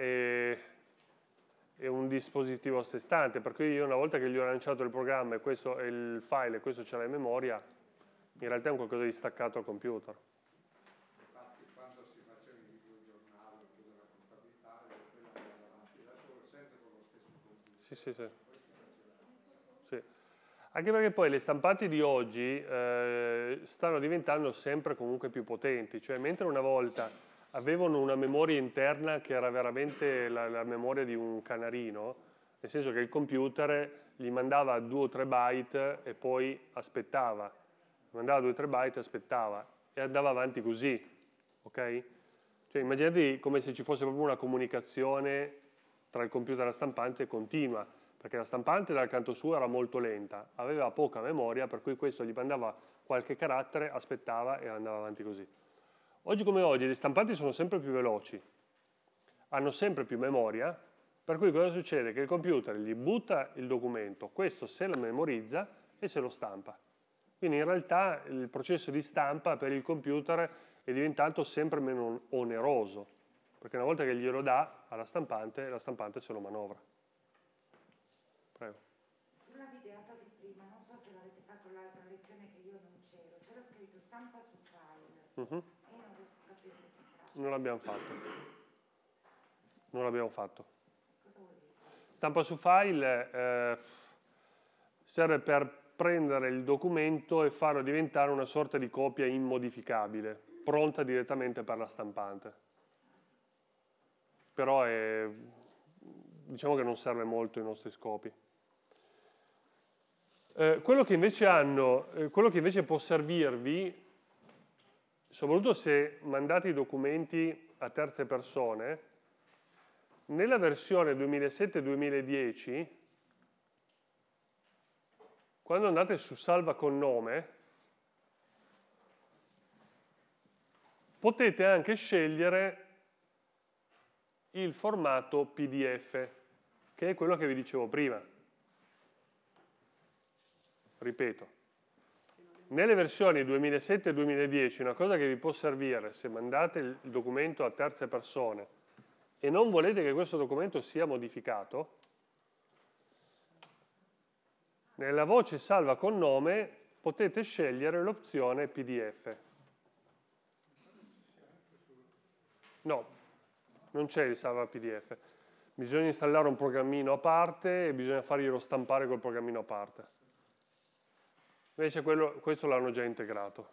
è un dispositivo a sé stante, per cui io una volta che gli ho lanciato il programma e questo è il file e questo c'è la memoria, in realtà è un qualcosa di staccato al computer. Infatti quando si faceva il videogiornale oppure la contabilità, quella andava avanti da solo, sempre con lo stesso computer. Sì, sì, sì. Sì. Anche perché poi le stampanti di oggi stanno diventando sempre comunque più potenti, cioè mentre una volta avevano una memoria interna che era veramente la memoria di un canarino, nel senso che il computer gli mandava 2 o 3 byte e poi aspettava, mandava 2 o 3 byte e aspettava e andava avanti così, ok? Cioè immaginate come se ci fosse proprio una comunicazione tra il computer e la stampante continua, perché la stampante dal canto suo era molto lenta, aveva poca memoria, per cui questo gli mandava qualche carattere, aspettava e andava avanti così. Oggi come oggi le stampanti sono sempre più veloci, hanno sempre più memoria, per cui cosa succede? Che il computer gli butta il documento, questo se lo memorizza e se lo stampa. Quindi in realtà il processo di stampa per il computer è diventato sempre meno oneroso, perché una volta che glielo dà alla stampante, la stampante se lo manovra. Prego. Sulla videata di prima, non so se l'avete fatto l'altra lezione che io non c'era scritto stampa su file e io non riesco a capire che si tratta. Non l'abbiamo fatto. Non l'abbiamo fatto. Cosa vuol dire? Stampa su file serve per prendere il documento e farlo diventare una sorta di copia immodificabile, pronta direttamente per la stampante. Però diciamo che non serve molto ai nostri scopi. Quello che invece può servirvi, soprattutto se mandate i documenti a terze persone, nella versione 2007-2010, quando andate su salva con nome, potete anche scegliere il formato PDF, che è quello che vi dicevo prima. Ripeto, nelle versioni 2007 e 2010 una cosa che vi può servire se mandate il documento a terze persone e non volete che questo documento sia modificato, nella voce salva con nome potete scegliere l'opzione PDF. No, non c'è il salva PDF. Bisogna installare un programmino a parte e bisogna farglielo stampare col programmino a parte. Invece questo l'hanno già integrato.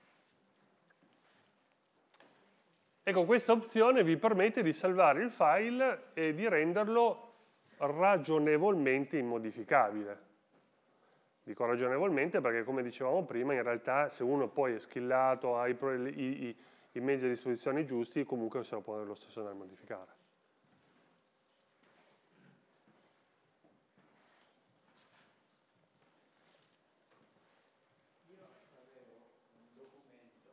Ecco, questa opzione vi permette di salvare il file e di renderlo ragionevolmente immodificabile. Dico ragionevolmente perché, come dicevamo prima, in realtà se uno poi è schillato, ha i mezzi a disposizione giusti, comunque se lo può lo stesso andare a modificare. Io avevo un documento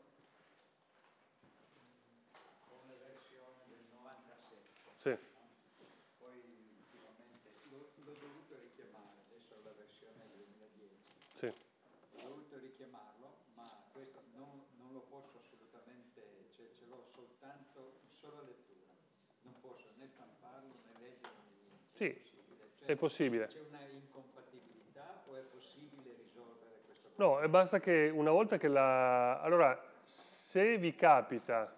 con la versione del 97. Sì. Poi ultimamente l'ho dovuto richiamare, adesso ho la versione 2010. Sì. Ho dovuto richiamarlo, ma questo non lo posso assolutamente, cioè ce l'ho soltanto in sola lettura. Non posso né stamparlo né leggerlo né niente. Sì, Cioè, è possibile. c'è una incompatibilità o è possibile risolvere questo problema? No, e basta che una volta che la... Allora, se vi capita...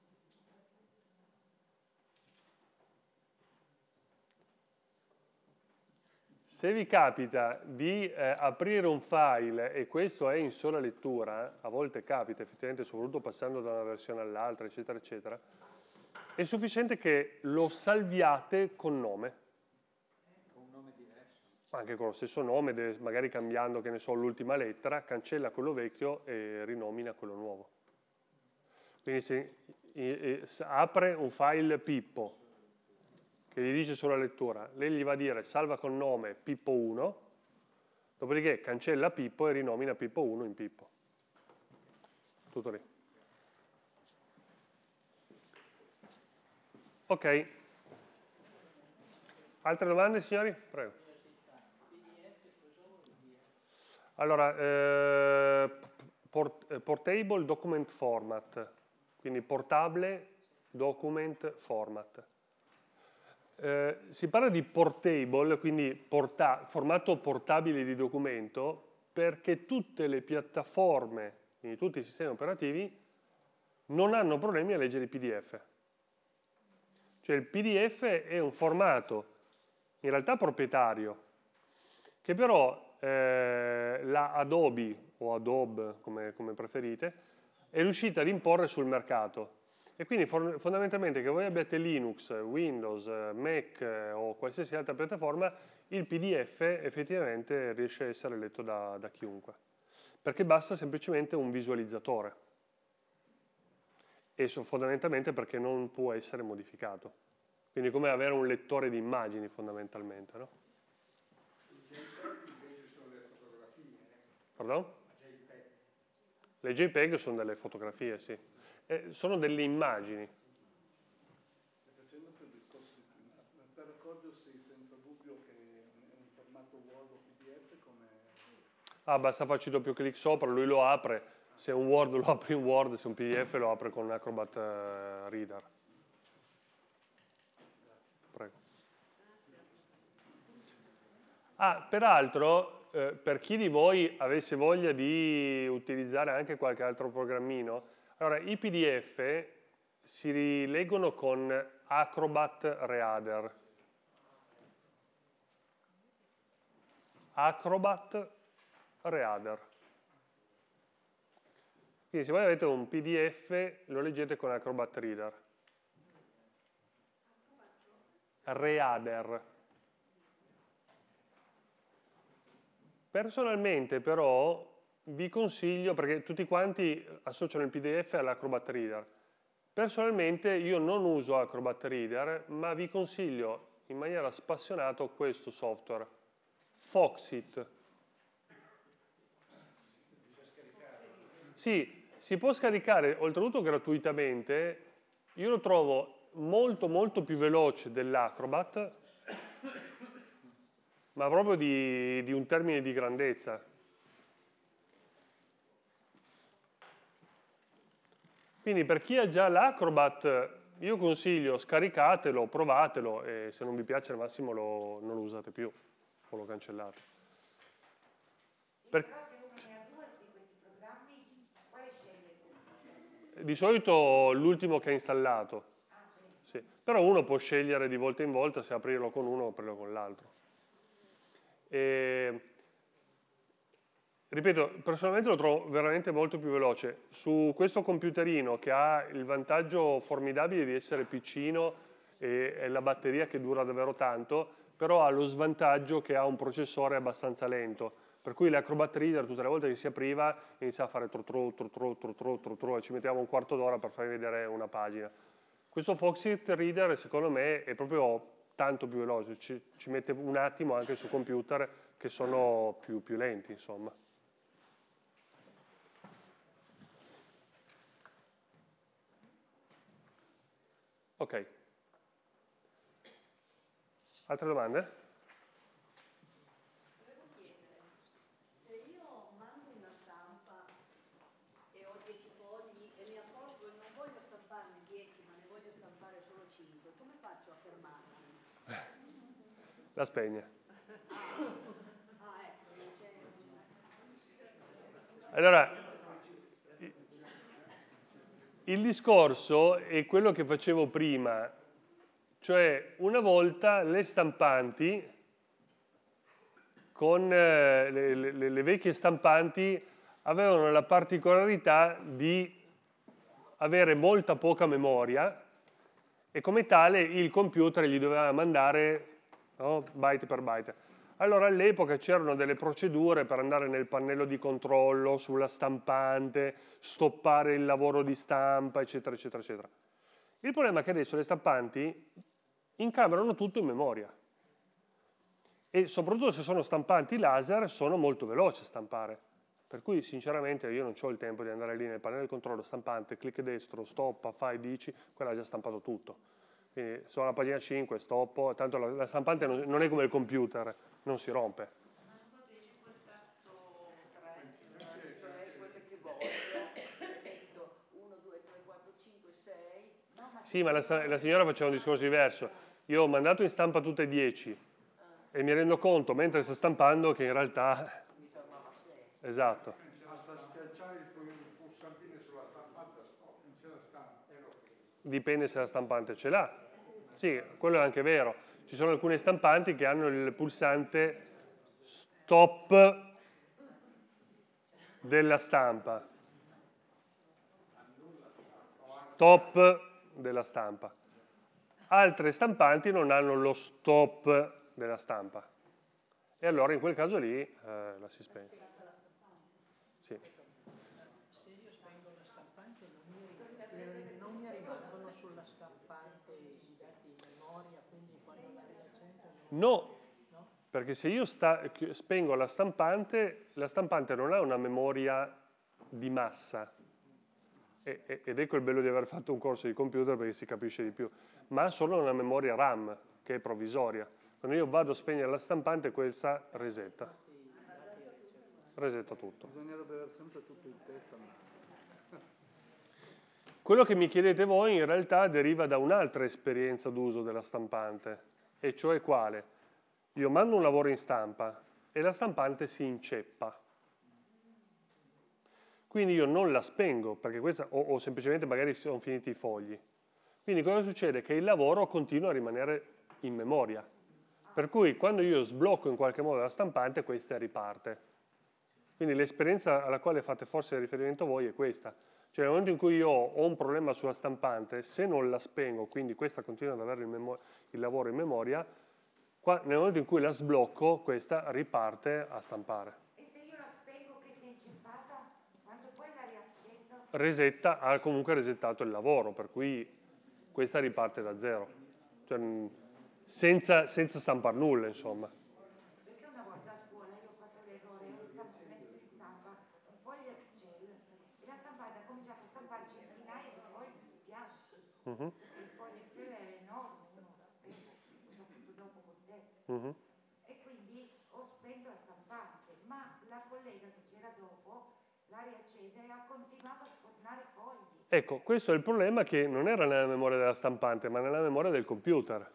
Se vi capita di aprire un file e questo è in sola lettura, a volte capita effettivamente, soprattutto passando da una versione all'altra, eccetera, eccetera, è sufficiente che lo salviate con nome. Con un nome diverso? Anche con lo stesso nome, magari cambiando, che ne so, l'ultima lettera, cancella quello vecchio e rinomina quello nuovo. Quindi se apre un file Pippo, che gli dice sulla lettura, lei gli va a dire salva con nome Pippo 1, Dopodiché cancella Pippo e rinomina Pippo 1 in Pippo. Tutto lì. Ok. Altre domande, signori? Prego. Allora, Portable Document Format, quindi portable document format. Si parla di portable, quindi formato portabile di documento, perché tutte le piattaforme, quindi tutti i sistemi operativi, non hanno problemi a leggere i PDF. Cioè il PDF è un formato in realtà proprietario, che però la Adobe, o Adobe come preferite, è riuscita ad imporre sul mercato. E quindi fondamentalmente che voi abbiate Linux, Windows, Mac o qualsiasi altra piattaforma, il PDF effettivamente riesce a essere letto da chiunque. Perché basta semplicemente un visualizzatore. E fondamentalmente perché non può essere modificato. Quindi come avere un lettore di immagini fondamentalmente, no? Pardon? Le JPEG sono delle fotografie, sì. Sono delle immagini. Facendo per il discorso di prima, per accorgersi senza dubbio che è un formato Word o PDF come... Ah, basta farci doppio clic sopra, lui lo apre. Se è un Word lo apre in Word, se è un PDF lo apre con un Acrobat Reader. Prego. Ah, peraltro, per chi di voi avesse voglia di utilizzare anche qualche altro programmino, allora i PDF si rileggono con Acrobat Reader. Acrobat Reader. Quindi se voi avete un PDF lo leggete con Acrobat Reader. Reader. Personalmente però vi consiglio, perché tutti quanti associano il PDF all'Acrobat Reader, personalmente io non uso Acrobat Reader, ma vi consiglio in maniera spassionata questo software, Foxit. Sì, si può scaricare oltretutto gratuitamente, io lo trovo molto molto più veloce dell'Acrobat, ma proprio di un termine di grandezza. Quindi per chi ha già l'Acrobat, io consiglio scaricatelo, provatelo e se non vi piace al massimo non lo usate più o lo cancellate. Però se uno ne ha due di questi programmi, quale sceglie? Di solito l'ultimo che ha installato. Sì. Però uno può scegliere di volta in volta se aprirlo con uno o aprirlo con l'altro. Ripeto, personalmente lo trovo veramente molto più veloce. Su questo computerino che ha il vantaggio formidabile di essere piccino e la batteria che dura davvero tanto, però ha lo svantaggio che ha un processore abbastanza lento. Per cui l'Acrobat Reader tutte le volte che si apriva iniziava a fare tru e ci mettiamo un quarto d'ora per farvi vedere una pagina. Questo Foxit Reader secondo me è proprio tanto più veloce, ci mette un attimo anche su computer che sono più lenti, insomma. Ok. Altre domande? Volevo chiedere, se io mando una stampa e ho 10 fogli e mi accorgo e non voglio stamparne 10 ma ne voglio stampare solo 5, come faccio a fermarmi? La spegne. Ecco, non c'è... Allora, il discorso è quello che facevo prima, cioè una volta le stampanti, con le vecchie stampanti, avevano la particolarità di avere molta poca memoria e come tale il computer gli doveva mandare, no, byte per byte. Allora all'epoca c'erano delle procedure per andare nel pannello di controllo sulla stampante, stoppare il lavoro di stampa, eccetera, eccetera, eccetera. Il problema è che adesso le stampanti incamerano tutto in memoria. e soprattutto se sono stampanti laser sono molto veloci a stampare. Per cui sinceramente io non ho il tempo di andare lì nel pannello di controllo stampante, clic destro, stoppa, fai, dici, quella ha già stampato tutto. Quindi sono alla pagina 5, stoppo, tanto la stampante non è come il computer, non si rompe. Ma non potete quel tasto 3, cioè quelle che voglio, metto 1, 2, 3, 4, 5, 6. Sì, ma la signora faceva un discorso diverso. Io ho mandato in stampa tutte e 10 e mi rendo conto mentre sto stampando che in realtà... Mi fermava 6. Esatto. Basta schiacciare il pulsantino sulla stampante, non c'è la stampa. Dipende se la stampante ce l'ha. Sì, quello è anche vero. Ci sono alcune stampanti che hanno il pulsante stop della stampa. Stop della stampa. Altre stampanti non hanno lo stop della stampa. E allora in quel caso lì la si spegne. Sì. Se io spengo la stampante non mi rimangono sulla stampante i dati in memoria, quindi quando la riaccendo... No, perché se io spengo la stampante non ha una memoria di massa. Ed ecco il bello di aver fatto un corso di computer perché si capisce di più. Ma ha solo una memoria RAM, che è provvisoria. Quando io vado a spegnere la stampante, questa resetta. Resetta tutto. Bisognerebbe avere sempre tutto in testa. Quello che mi chiedete voi in realtà deriva da un'altra esperienza d'uso della stampante, e cioè quale? Io mando un lavoro in stampa e la stampante si inceppa. Quindi io non la spengo, perché questa, o semplicemente magari sono finiti i fogli. Quindi cosa succede? Che il lavoro continua a rimanere in memoria. Per cui quando io sblocco in qualche modo la stampante, questa riparte. Quindi l'esperienza alla quale fate forse riferimento voi è questa. Cioè nel momento in cui io ho un problema sulla stampante, se non la spengo, quindi questa continua ad avere il lavoro in memoria, nel momento in cui la sblocco, questa riparte a stampare. E se io la spengo che si è inceppata, quando poi la riaccendo? Resetta, ha comunque resettato il lavoro, per cui questa riparte da zero. Cioè, senza stampare nulla, insomma. Perché una volta a scuola io ho fatto l'errore, ho messo in stampa un foglio Excel e la stampante ha cominciato a stampare centinaia di fogli bianchi. Il foglio Excel era enorme, uno lo sapeva, l'ho saputo dopo con te. E quindi ho spento la stampante, ma la collega che c'era dopo l'ha riaccesa e ha continuato a sfornare fogli. Ecco, questo è il problema, che non era nella memoria della stampante, ma nella memoria del computer.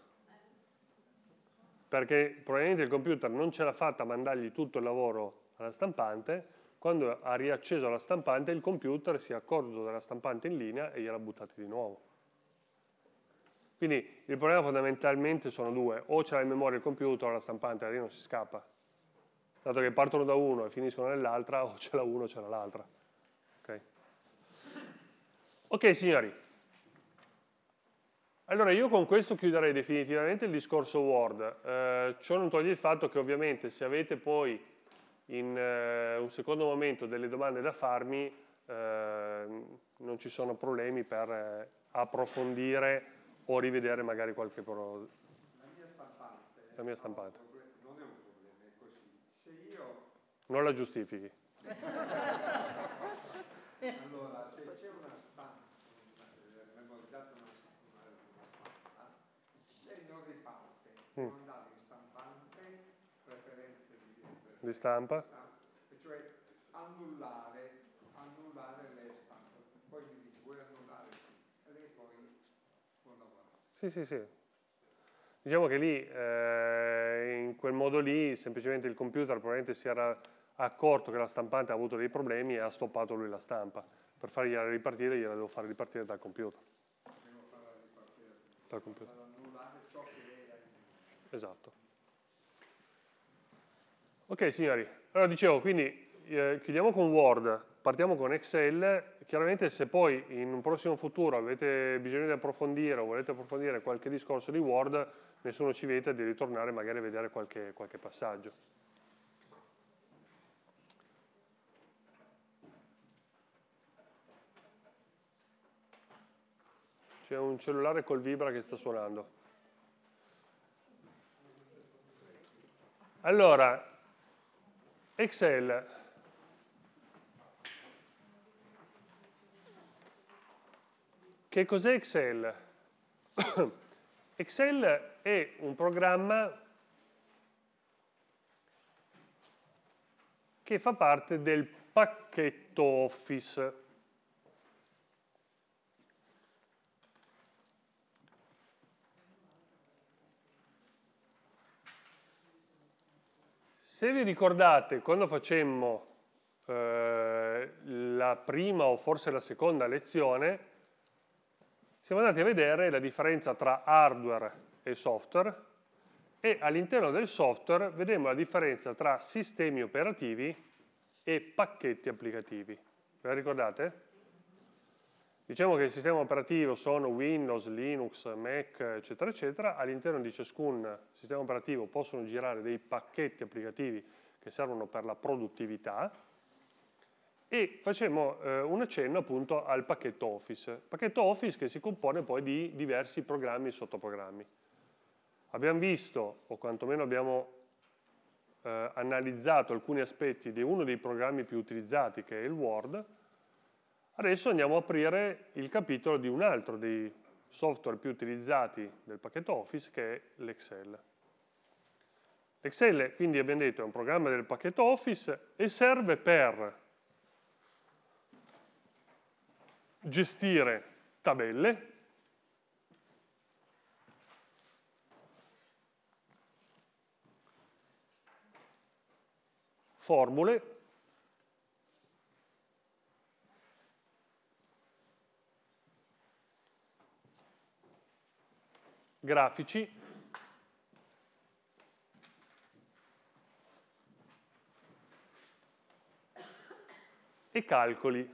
Perché probabilmente il computer non ce l'ha fatta a mandargli tutto il lavoro alla stampante, quando ha riacceso la stampante il computer si è accorto della stampante in linea e gliel'ha buttata di nuovo. Quindi il problema fondamentalmente sono due: o c'è in memoria il computer o la stampante, da lì non si scappa. Dato che partono da uno e finiscono nell'altra, o c'è la uno o c'è l'altra. Ok signori, allora io con questo chiuderei definitivamente il discorso Word. Ciò non toglie il fatto che ovviamente se avete poi in un secondo momento delle domande da farmi, non ci sono problemi per approfondire o rivedere magari qualche La mia stampante non è un problema, è così. Se io... Non la giustifichi. Allora, se c'è una stampa, memorizzata una stampa, lei non riparte, devo andare in stampante, preferenze Di stampa? e cioè annullare le stampe. Poi mi dice, vuoi annullare? Sì. E lei poi può lavorare. Sì. Diciamo che lì, in quel modo lì, semplicemente il computer probabilmente si era accorto che la stampante ha avuto dei problemi e ha stoppato lui la stampa. Per fargliela ripartire, gliela devo fare ripartire dal computer. Devo farla ripartire Dal computer. per annullare ciò che lei ha in mente. Esatto. Ok signori, allora dicevo, quindi chiudiamo con Word, partiamo con Excel. Chiaramente se poi in un prossimo futuro avete bisogno di approfondire o volete approfondire qualche discorso di Word, nessuno ci vieta di ritornare magari a vedere qualche passaggio. C'è un cellulare col vibra che sta suonando. Allora, Excel. Che cos'è Excel? Excel è un programma che fa parte del pacchetto Office. Se vi ricordate, quando facemmo la prima o forse la seconda lezione, siamo andati a vedere la differenza tra hardware e software e all'interno del software vedemmo la differenza tra sistemi operativi e pacchetti applicativi. Ve la ricordate? Diciamo che il sistema operativo sono Windows, Linux, Mac, eccetera, eccetera. All'interno di ciascun sistema operativo possono girare dei pacchetti applicativi che servono per la produttività e facemmo un accenno appunto al pacchetto Office. Pacchetto Office che si compone poi di diversi programmi e sottoprogrammi. Abbiamo visto, o quantomeno abbiamo analizzato alcuni aspetti di uno dei programmi più utilizzati, che è il Word. Adesso andiamo a aprire il capitolo di un altro dei software più utilizzati del pacchetto Office, che è l'Excel. L'Excel, quindi abbiamo detto, è un programma del pacchetto Office e serve per gestire tabelle, formule, grafici, e calcoli.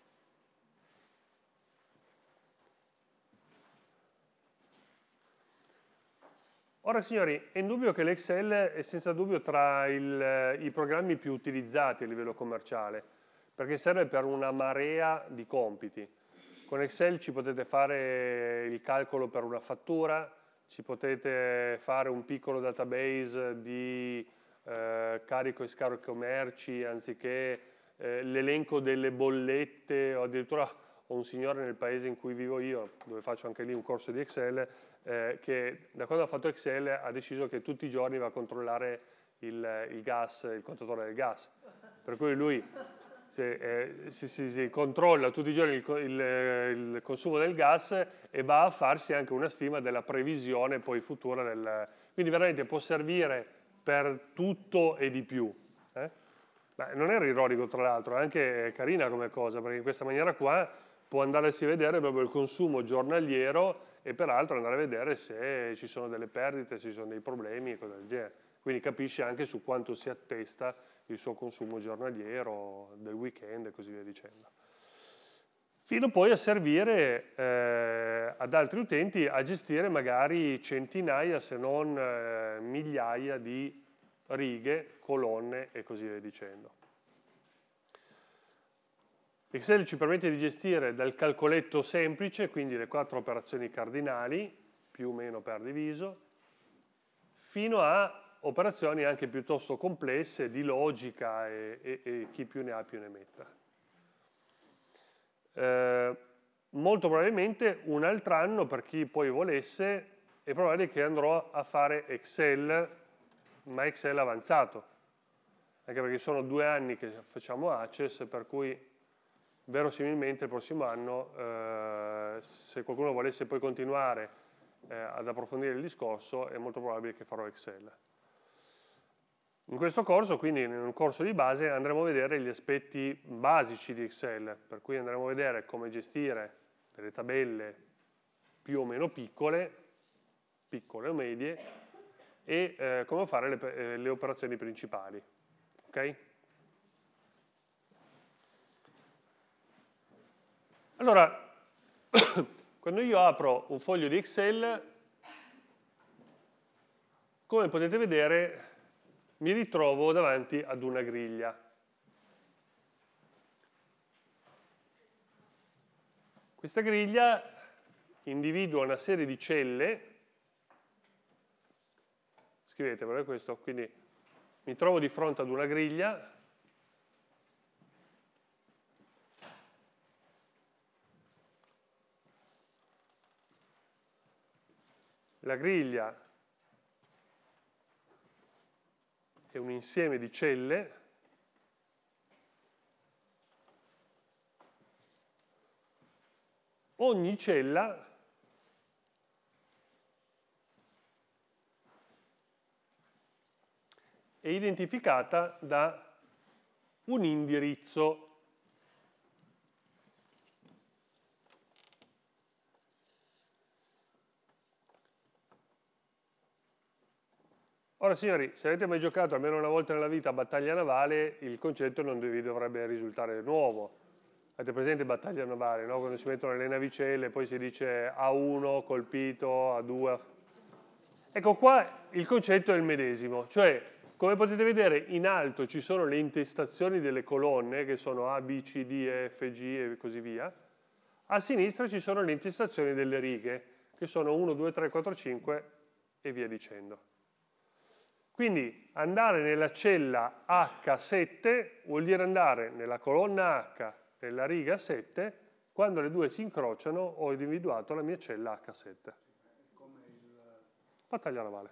Ora signori, è indubbio che l'Excel è senza dubbio tra i programmi più utilizzati a livello commerciale, perché serve per una marea di compiti. Con Excel ci potete fare il calcolo per una fattura, ci potete fare un piccolo database di carico e scarico merci, anziché l'elenco delle bollette, o addirittura ho un signore nel paese in cui vivo io, dove faccio anche lì un corso di Excel, che da quando ha fatto Excel ha deciso che tutti i giorni va a controllare il gas, il contatore del gas. Per cui lui si controlla tutti i giorni il consumo del gas e va a farsi anche una stima della previsione poi futura quindi veramente può servire per tutto e di più. Ma non era ironico tra l'altro, è anche carina come cosa, perché in questa maniera qua può andarsi a vedere proprio il consumo giornaliero e peraltro andare a vedere se ci sono delle perdite, se ci sono dei problemi e cose del genere. Quindi capisce anche su quanto si attesta il suo consumo giornaliero, del weekend e così via dicendo. Fino poi a servire ad altri utenti a gestire magari centinaia se non migliaia di righe, colonne e così via dicendo. Excel ci permette di gestire dal calcoletto semplice, quindi le 4 operazioni cardinali, più o meno per diviso, fino a operazioni anche piuttosto complesse di logica e chi più ne ha più ne metta. Molto probabilmente un altro anno, per chi poi volesse, è probabile che andrò a fare Excel, ma Excel avanzato, anche perché sono 2 anni che facciamo Access, per cui verosimilmente il prossimo anno, se qualcuno volesse poi continuare ad approfondire il discorso, è molto probabile che farò Excel. In questo corso, quindi in un corso di base, andremo a vedere gli aspetti basici di Excel, per cui andremo a vedere come gestire delle tabelle più o meno piccole o medie, e come fare le operazioni principali. Ok? Allora, quando io apro un foglio di Excel, come potete vedere, mi ritrovo davanti ad una griglia. Questa griglia individua una serie di celle, scrivetevelo questo, quindi mi trovo di fronte ad una griglia, la griglia è un insieme di celle, ogni cella è identificata da un indirizzo. Ora signori, se avete mai giocato almeno una volta nella vita a battaglia navale, il concetto non vi dovrebbe risultare nuovo. Avete presente battaglia navale, no? Quando si mettono le navicelle, poi si dice A1 colpito, A2. Ecco qua il concetto è il medesimo, cioè come potete vedere in alto ci sono le intestazioni delle colonne, che sono A, B, C, D, E, F, G e così via. A sinistra ci sono le intestazioni delle righe, che sono 1, 2, 3, 4, 5 e via dicendo. Quindi andare nella cella H7 vuol dire andare nella colonna H, nella riga 7, quando le due si incrociano ho individuato la mia cella H7. Come il... Battaglia navale.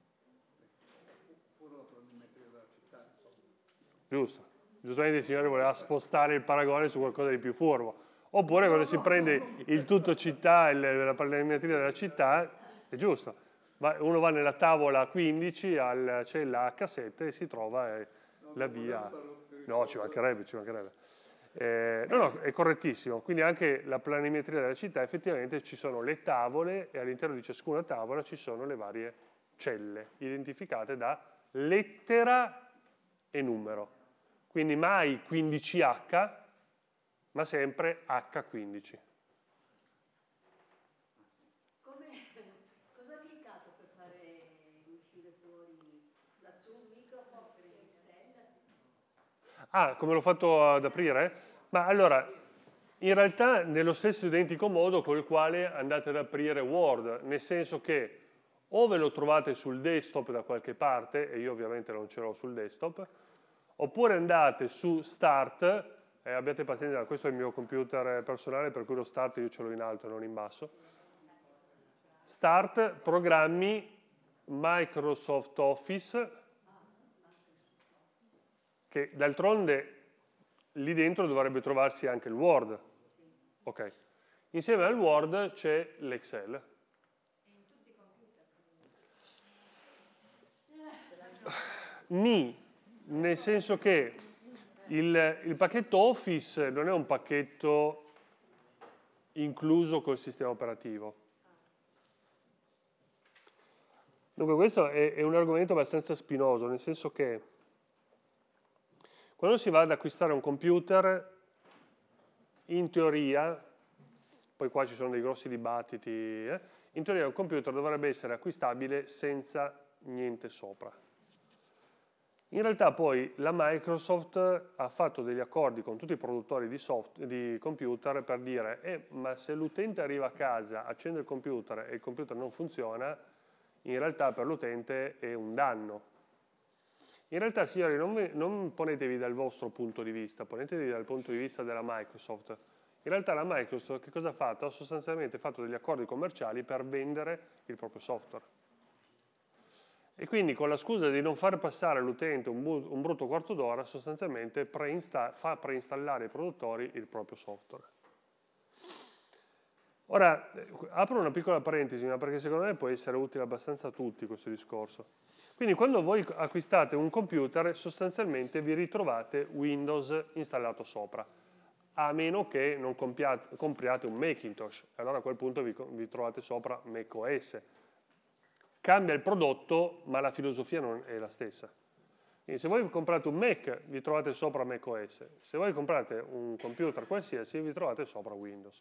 Pure la planimetria della città, insomma. Giusto. Giustamente il signore voleva spostare il paragone su qualcosa di più furbo. Oppure quando si prende il tutto città, la planimetria della città, è giusto. Uno va nella tavola 15 alla cella H7 e si trova la via. No, ci mancherebbe, ci mancherebbe. No, è correttissimo. Quindi anche la planimetria della città, effettivamente ci sono le tavole e all'interno di ciascuna tavola ci sono le varie celle, identificate da lettera e numero. Quindi mai 15H, ma sempre H15. Cosa ha cliccato per fare uscire fuori lassù Microsoft Excel? Ah, come l'ho fatto ad aprire? Ma allora, in realtà nello stesso identico modo con il quale andate ad aprire Word, nel senso che o ve lo trovate sul desktop da qualche parte, e io ovviamente non ce l'ho sul desktop, oppure andate su Start, abbiate pazienza, questo è il mio computer personale, per cui lo Start io ce l'ho in alto e non in basso. Start, programmi, Microsoft Office, che d'altronde lì dentro dovrebbe trovarsi anche il Word. Ok. Insieme al Word c'è l'Excel. Nel senso che il pacchetto Office non è un pacchetto incluso col sistema operativo. Dunque questo è un argomento abbastanza spinoso, nel senso che quando si va ad acquistare un computer, in teoria, poi qua ci sono dei grossi dibattiti, in teoria un computer dovrebbe essere acquistabile senza niente sopra. In realtà poi la Microsoft ha fatto degli accordi con tutti i produttori di computer per dire ma se l'utente arriva a casa, accende il computer e il computer non funziona, in realtà per l'utente è un danno. In realtà signori non ponetevi dal vostro punto di vista, ponetevi dal punto di vista della Microsoft. In realtà la Microsoft che cosa ha fatto? Ha sostanzialmente fatto degli accordi commerciali per vendere il proprio software. E quindi con la scusa di non far passare all'utente un brutto quarto d'ora, sostanzialmente fa preinstallare ai produttori il proprio software. Ora, apro una piccola parentesi, ma perché secondo me può essere utile abbastanza a tutti questo discorso. Quindi quando voi acquistate un computer, sostanzialmente vi ritrovate Windows installato sopra, a meno che non compriate un Macintosh, allora a quel punto vi trovate sopra macOS. Cambia il prodotto, ma la filosofia non è la stessa. Quindi se voi comprate un Mac, vi trovate sopra macOS. Se voi comprate un computer qualsiasi, vi trovate sopra Windows.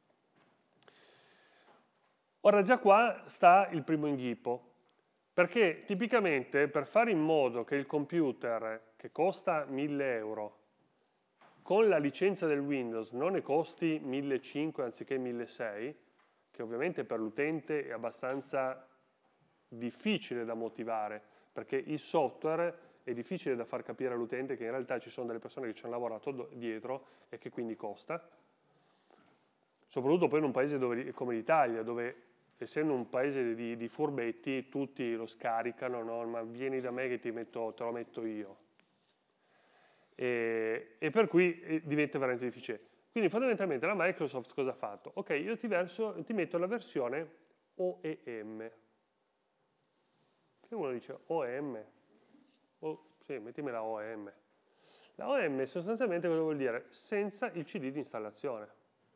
Ora già qua sta il primo inghippo, perché tipicamente per fare in modo che il computer che costa 1000 euro con la licenza del Windows non ne costi 1500 anziché 1600, che ovviamente per l'utente è abbastanza difficile da motivare, perché il software è difficile da far capire all'utente che in realtà ci sono delle persone che ci hanno lavorato dietro e che quindi costa. Soprattutto poi in un paese come l'Italia, dove essendo un paese di furbetti, tutti lo scaricano, no? Ma vieni da me che te lo metto io. E per cui diventa veramente difficile. Quindi fondamentalmente la Microsoft cosa ha fatto? Ok, io ti metto la versione OEM. Che uno dice OEM? Sì, mettimela OEM. La OEM sostanzialmente cosa vuol dire? Senza il CD di installazione.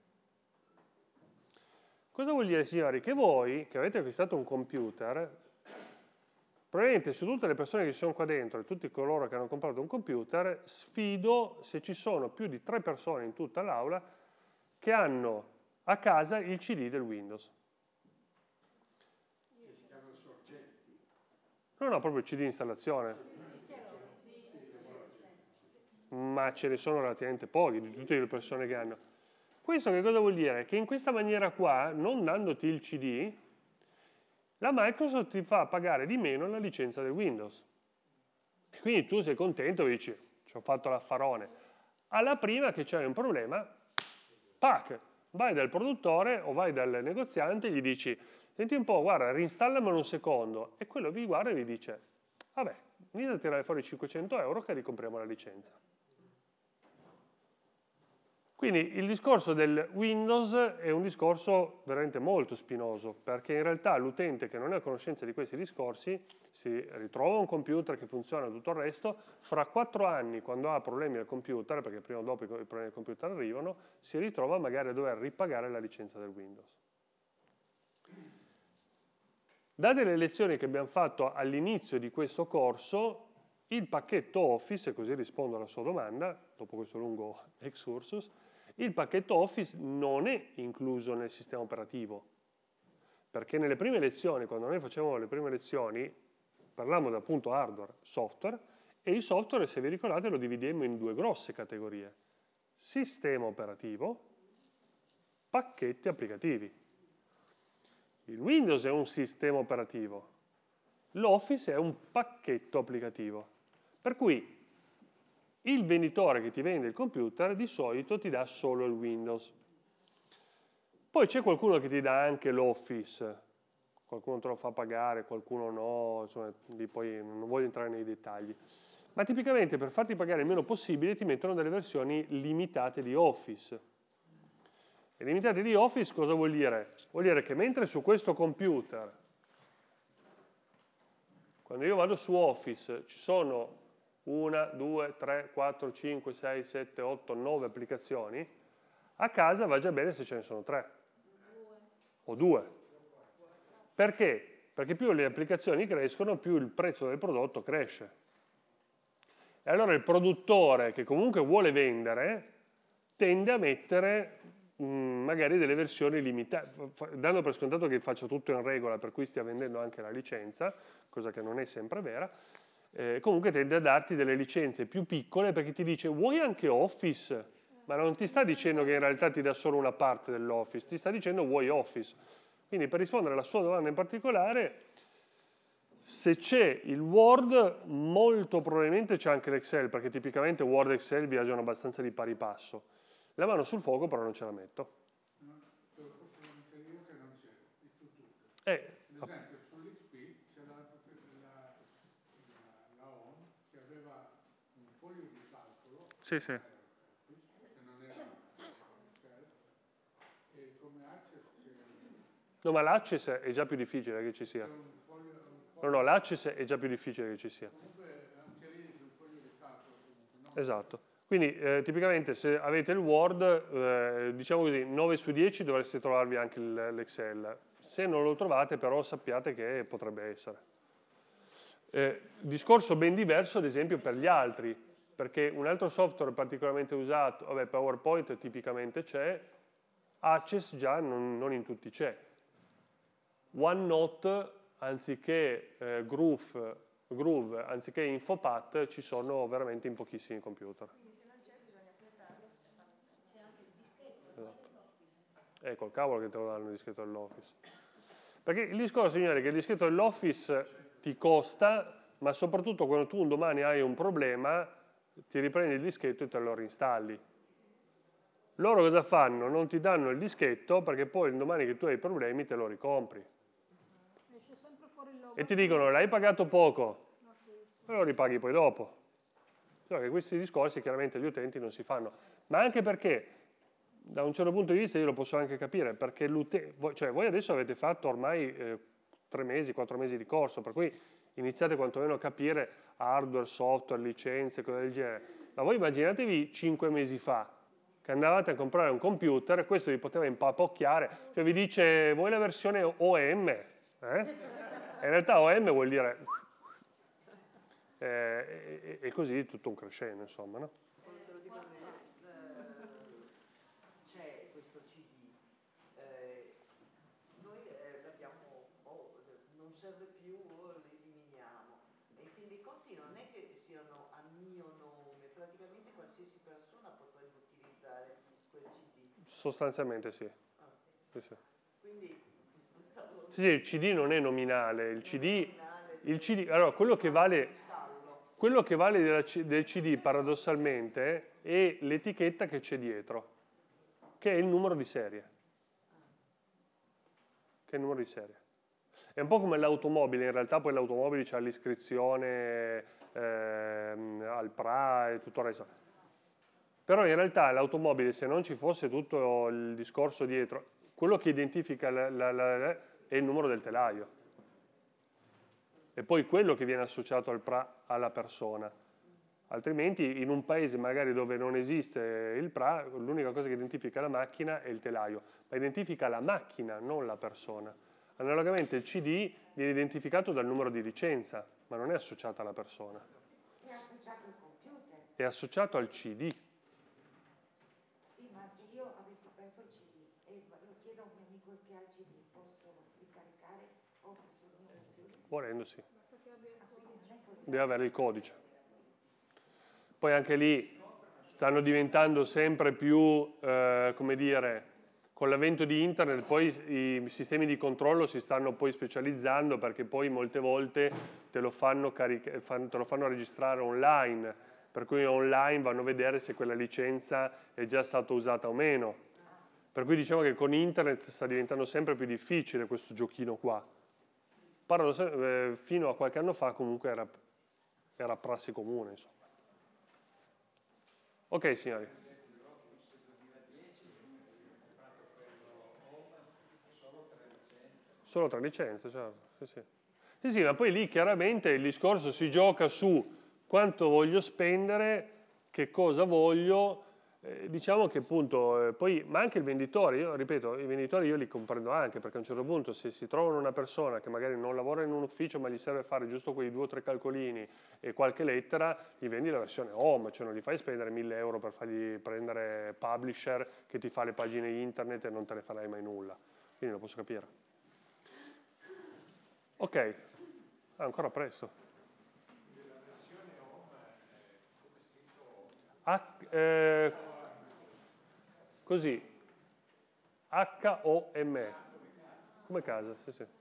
Cosa vuol dire, signori? Che voi, che avete acquistato un computer, probabilmente su tutte le persone che sono qua dentro e tutti coloro che hanno comprato un computer, sfido se ci sono più di 3 persone in tutta l'aula che hanno a casa il CD del Windows. No, proprio il CD di installazione. Ma ce ne sono relativamente pochi di tutte le persone che hanno. Questo che cosa vuol dire? Che in questa maniera qua, non dandoti il CD, la Microsoft ti fa pagare di meno la licenza del Windows. E quindi tu sei contento e dici, ci ho fatto l'affarone. Alla prima che c'è un problema, pac, vai dal produttore o vai dal negoziante e gli dici, senti un po', guarda, reinstallamelo un secondo. E quello vi guarda e vi dice, vabbè, inizia a tirare fuori 500 euro che ricompriamo la licenza. Quindi il discorso del Windows è un discorso veramente molto spinoso, perché in realtà l'utente che non è a conoscenza di questi discorsi si ritrova un computer che funziona e tutto il resto, fra 4 anni, quando ha problemi al computer, perché prima o dopo i problemi del computer arrivano, si ritrova magari a dover ripagare la licenza del Windows. Date le lezioni che abbiamo fatto all'inizio di questo corso, il pacchetto Office, e così rispondo alla sua domanda, dopo questo lungo excursus, il pacchetto Office non è incluso nel sistema operativo, perché nelle prime lezioni, quando noi facevamo le prime lezioni, parlavamo da appunto hardware, software, e il software, se vi ricordate, lo dividemmo in 2 grosse categorie: sistema operativo, pacchetti applicativi. Il Windows è un sistema operativo, l'Office è un pacchetto applicativo, per cui il venditore che ti vende il computer di solito ti dà solo il Windows. Poi c'è qualcuno che ti dà anche l'Office, qualcuno te lo fa pagare, qualcuno no, insomma, poi non voglio entrare nei dettagli. Ma tipicamente per farti pagare il meno possibile ti mettono delle versioni limitate di Office. E limitate di Office cosa vuol dire? Vuol dire che mentre su questo computer, quando io vado su Office, ci sono 1, 2, 3, 4, 5, 6, 7, 8, 9 applicazioni, a casa va già bene se ce ne sono 3 o 2. Perché? Perché più le applicazioni crescono, più il prezzo del prodotto cresce. E allora il produttore che comunque vuole vendere tende a mettere magari delle versioni limitate, dando per scontato che faccia tutto in regola, per cui stia vendendo anche la licenza, cosa che non è sempre vera. Comunque tende a darti delle licenze più piccole perché ti dice vuoi anche Office? Ma non ti sta dicendo che in realtà ti dà solo una parte dell'Office, ti sta dicendo vuoi Office. Quindi per rispondere alla sua domanda in particolare, se c'è il Word, molto probabilmente c'è anche l'Excel, perché tipicamente Word e Excel viaggiano abbastanza di pari passo. La mano sul fuoco però non ce la metto. No, te lo posso anche io che non c'è, il tutto. Ad esempio sull'XP c'è la ON che aveva un foglio di calcolo, Sì. che non era Excel, e come Access c'è No, ma l'Access è già più difficile che ci sia. un foglio. No, l'Access è già più difficile che ci sia. Comunque anche lì c'è un foglio di calcolo. No? Esatto. Quindi tipicamente se avete il Word, diciamo così, 9 su 10 dovreste trovarvi anche l'Excel. Se non lo trovate però sappiate che potrebbe essere. Discorso ben diverso ad esempio per gli altri, perché un altro software particolarmente usato, vabbè, PowerPoint tipicamente c'è, Access già non in tutti c'è. OneNote, anziché Groove, anziché Infopath, ci sono veramente in pochissimi computer. Quindi se non c'è bisogna acquistarlo. C'è anche il dischetto Esatto. dell'Office. Col cavolo che te lo danno il dischetto dell'Office. Perché il discorso, signore, è che il dischetto dell'Office ti costa, ma soprattutto quando tu un domani hai un problema, ti riprendi il dischetto e te lo reinstalli. Loro cosa fanno? Non ti danno il dischetto perché poi il domani che tu hai problemi te lo ricompri. Esce sempre fuori il logo. E ti dicono, l'hai pagato poco, e lo ripaghi poi dopo. Cioè che questi discorsi chiaramente gli utenti non si fanno. Ma anche perché, da un certo punto di vista io lo posso anche capire, perché voi adesso avete fatto ormai 3 mesi, 4 mesi di corso, per cui iniziate quantomeno a capire hardware, software, licenze, cose del genere. Ma voi immaginatevi 5 mesi fa, che andavate a comprare un computer e questo vi poteva impapocchiare, cioè vi dice, vuoi la versione OM? E in realtà OM vuol dire... e così tutto un crescendo, insomma, no? C'è questo CD, noi l'abbiamo, non serve più, l'eliminiamo. E in fin dei conti non è che siano a mio nome, praticamente qualsiasi persona potrebbe utilizzare quel CD. Sostanzialmente sì. Sì, sì. Quindi, sì, il CD non è nominale, il CD allora quello che vale del CD paradossalmente è l'etichetta che c'è dietro, che è il numero di serie. Che è il numero di serie. È un po' come l'automobile, in realtà poi l'automobile c'ha l'iscrizione al PRA e tutto il resto. Però in realtà l'automobile, se non ci fosse tutto il discorso dietro, quello che identifica è il numero del telaio. E poi quello che viene associato al PRA alla persona. Altrimenti in un paese magari dove non esiste il PRA, l'unica cosa che identifica la macchina è il telaio, ma identifica la macchina, non la persona. Analogamente il CD viene identificato dal numero di licenza, ma non è associato alla persona. È associato al computer. È associato al CD. Sì, ma se io avessi perso il CD e lo chiedo a un mio amico che ha il CD, posso ricaricare o sul mio computer? Volendo sì. Basta che abbia il codice. Deve avere il codice. Poi anche lì stanno diventando sempre più, come dire, con l'avvento di internet poi i sistemi di controllo si stanno poi specializzando perché poi molte volte te lo fanno registrare online, per cui online vanno a vedere se quella licenza è già stata usata o meno. Per cui diciamo che con internet sta diventando sempre più difficile questo giochino qua. Fino a qualche anno fa comunque era prassi comune, insomma. Ok, signori. Solo 3 licenze, certo. Sì, sì. Sì, sì, ma poi lì chiaramente il discorso si gioca su quanto voglio spendere, che cosa voglio, diciamo che appunto, poi, ma anche il venditore, io ripeto, i venditori io li comprendo anche, perché a un certo punto se si trovano una persona che magari non lavora in un ufficio ma gli serve fare giusto quei 2 o 3 calcolini e qualche lettera, gli vendi la versione home, cioè non gli fai spendere 1.000 euro per fargli prendere publisher che ti fa le pagine internet e non te ne farai mai nulla, quindi lo posso capire. Ok, ancora presto. La versione home, come è scritto? Così, H-O-M-E, come casa, sì, sì.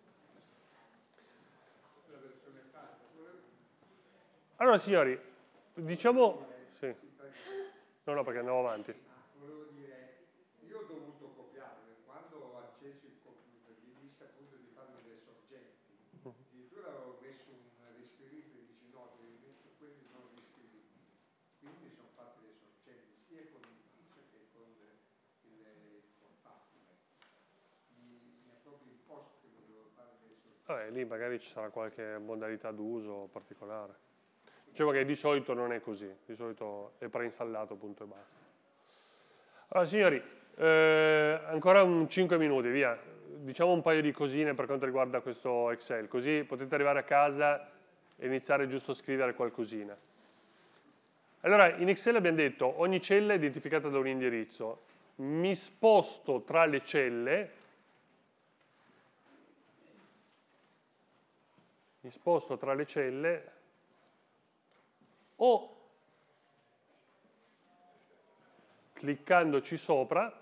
La versione fatta. Allora signori, diciamo... Sì. No, perché andavo avanti. Volevo dire, io ho dovuto copiarle, quando ho acceso il computer, gli dissi appunto di farmi le sorgenti, addirittura avevo messo un riscrivibile, dici no, devi mettere quelli non riscrivibili, quindi sono fatte le sorgenti sia con il fisso che con il portatile. Mi ha proprio imposto che mi dovevo fare le sorgenti. Lì magari ci sarà qualche modalità d'uso particolare. Dicevo che di solito non è così, di solito è preinstallato, punto e basta. Allora signori, ancora 5 minuti, via. Diciamo un paio di cosine per quanto riguarda questo Excel, così potete arrivare a casa e iniziare giusto a scrivere qualcosina. Allora, in Excel abbiamo detto ogni cella è identificata da un indirizzo. Mi sposto tra le celle, o cliccandoci sopra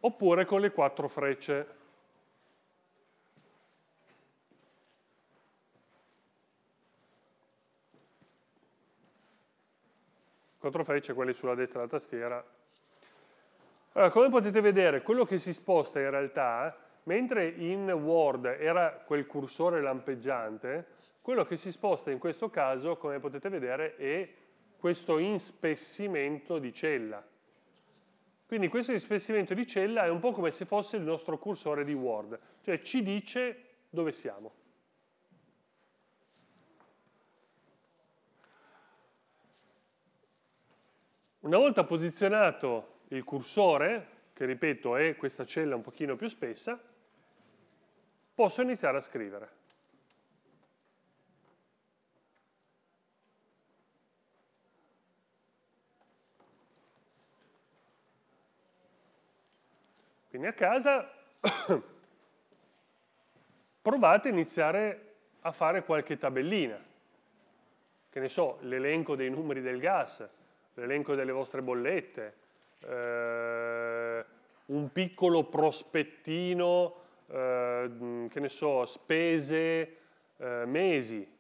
oppure con le 4 frecce. Quattro frecce, quelli sulla destra della tastiera. Allora, come potete vedere, quello che si sposta in realtà, mentre in Word era quel cursore lampeggiante, quello che si sposta in questo caso, come potete vedere, è questo inspessimento di cella. Quindi questo inspessimento di cella è un po' come se fosse il nostro cursore di Word, cioè ci dice dove siamo. Una volta posizionato il cursore, che ripeto è questa cella un pochino più spessa, posso iniziare a scrivere. Quindi a casa provate a iniziare a fare qualche tabellina. Che ne so, l'elenco dei numeri del gas, l'elenco delle vostre bollette, un piccolo prospettino, che ne so, spese, mesi.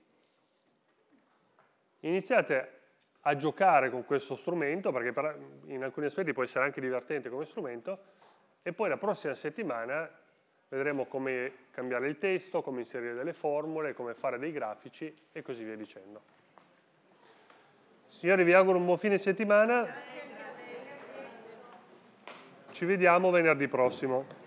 Iniziate a giocare con questo strumento, perché in alcuni aspetti può essere anche divertente come strumento, e poi la prossima settimana vedremo come cambiare il testo, come inserire delle formule, come fare dei grafici e così via dicendo. Signori, vi auguro un buon fine settimana. Ci vediamo venerdì prossimo.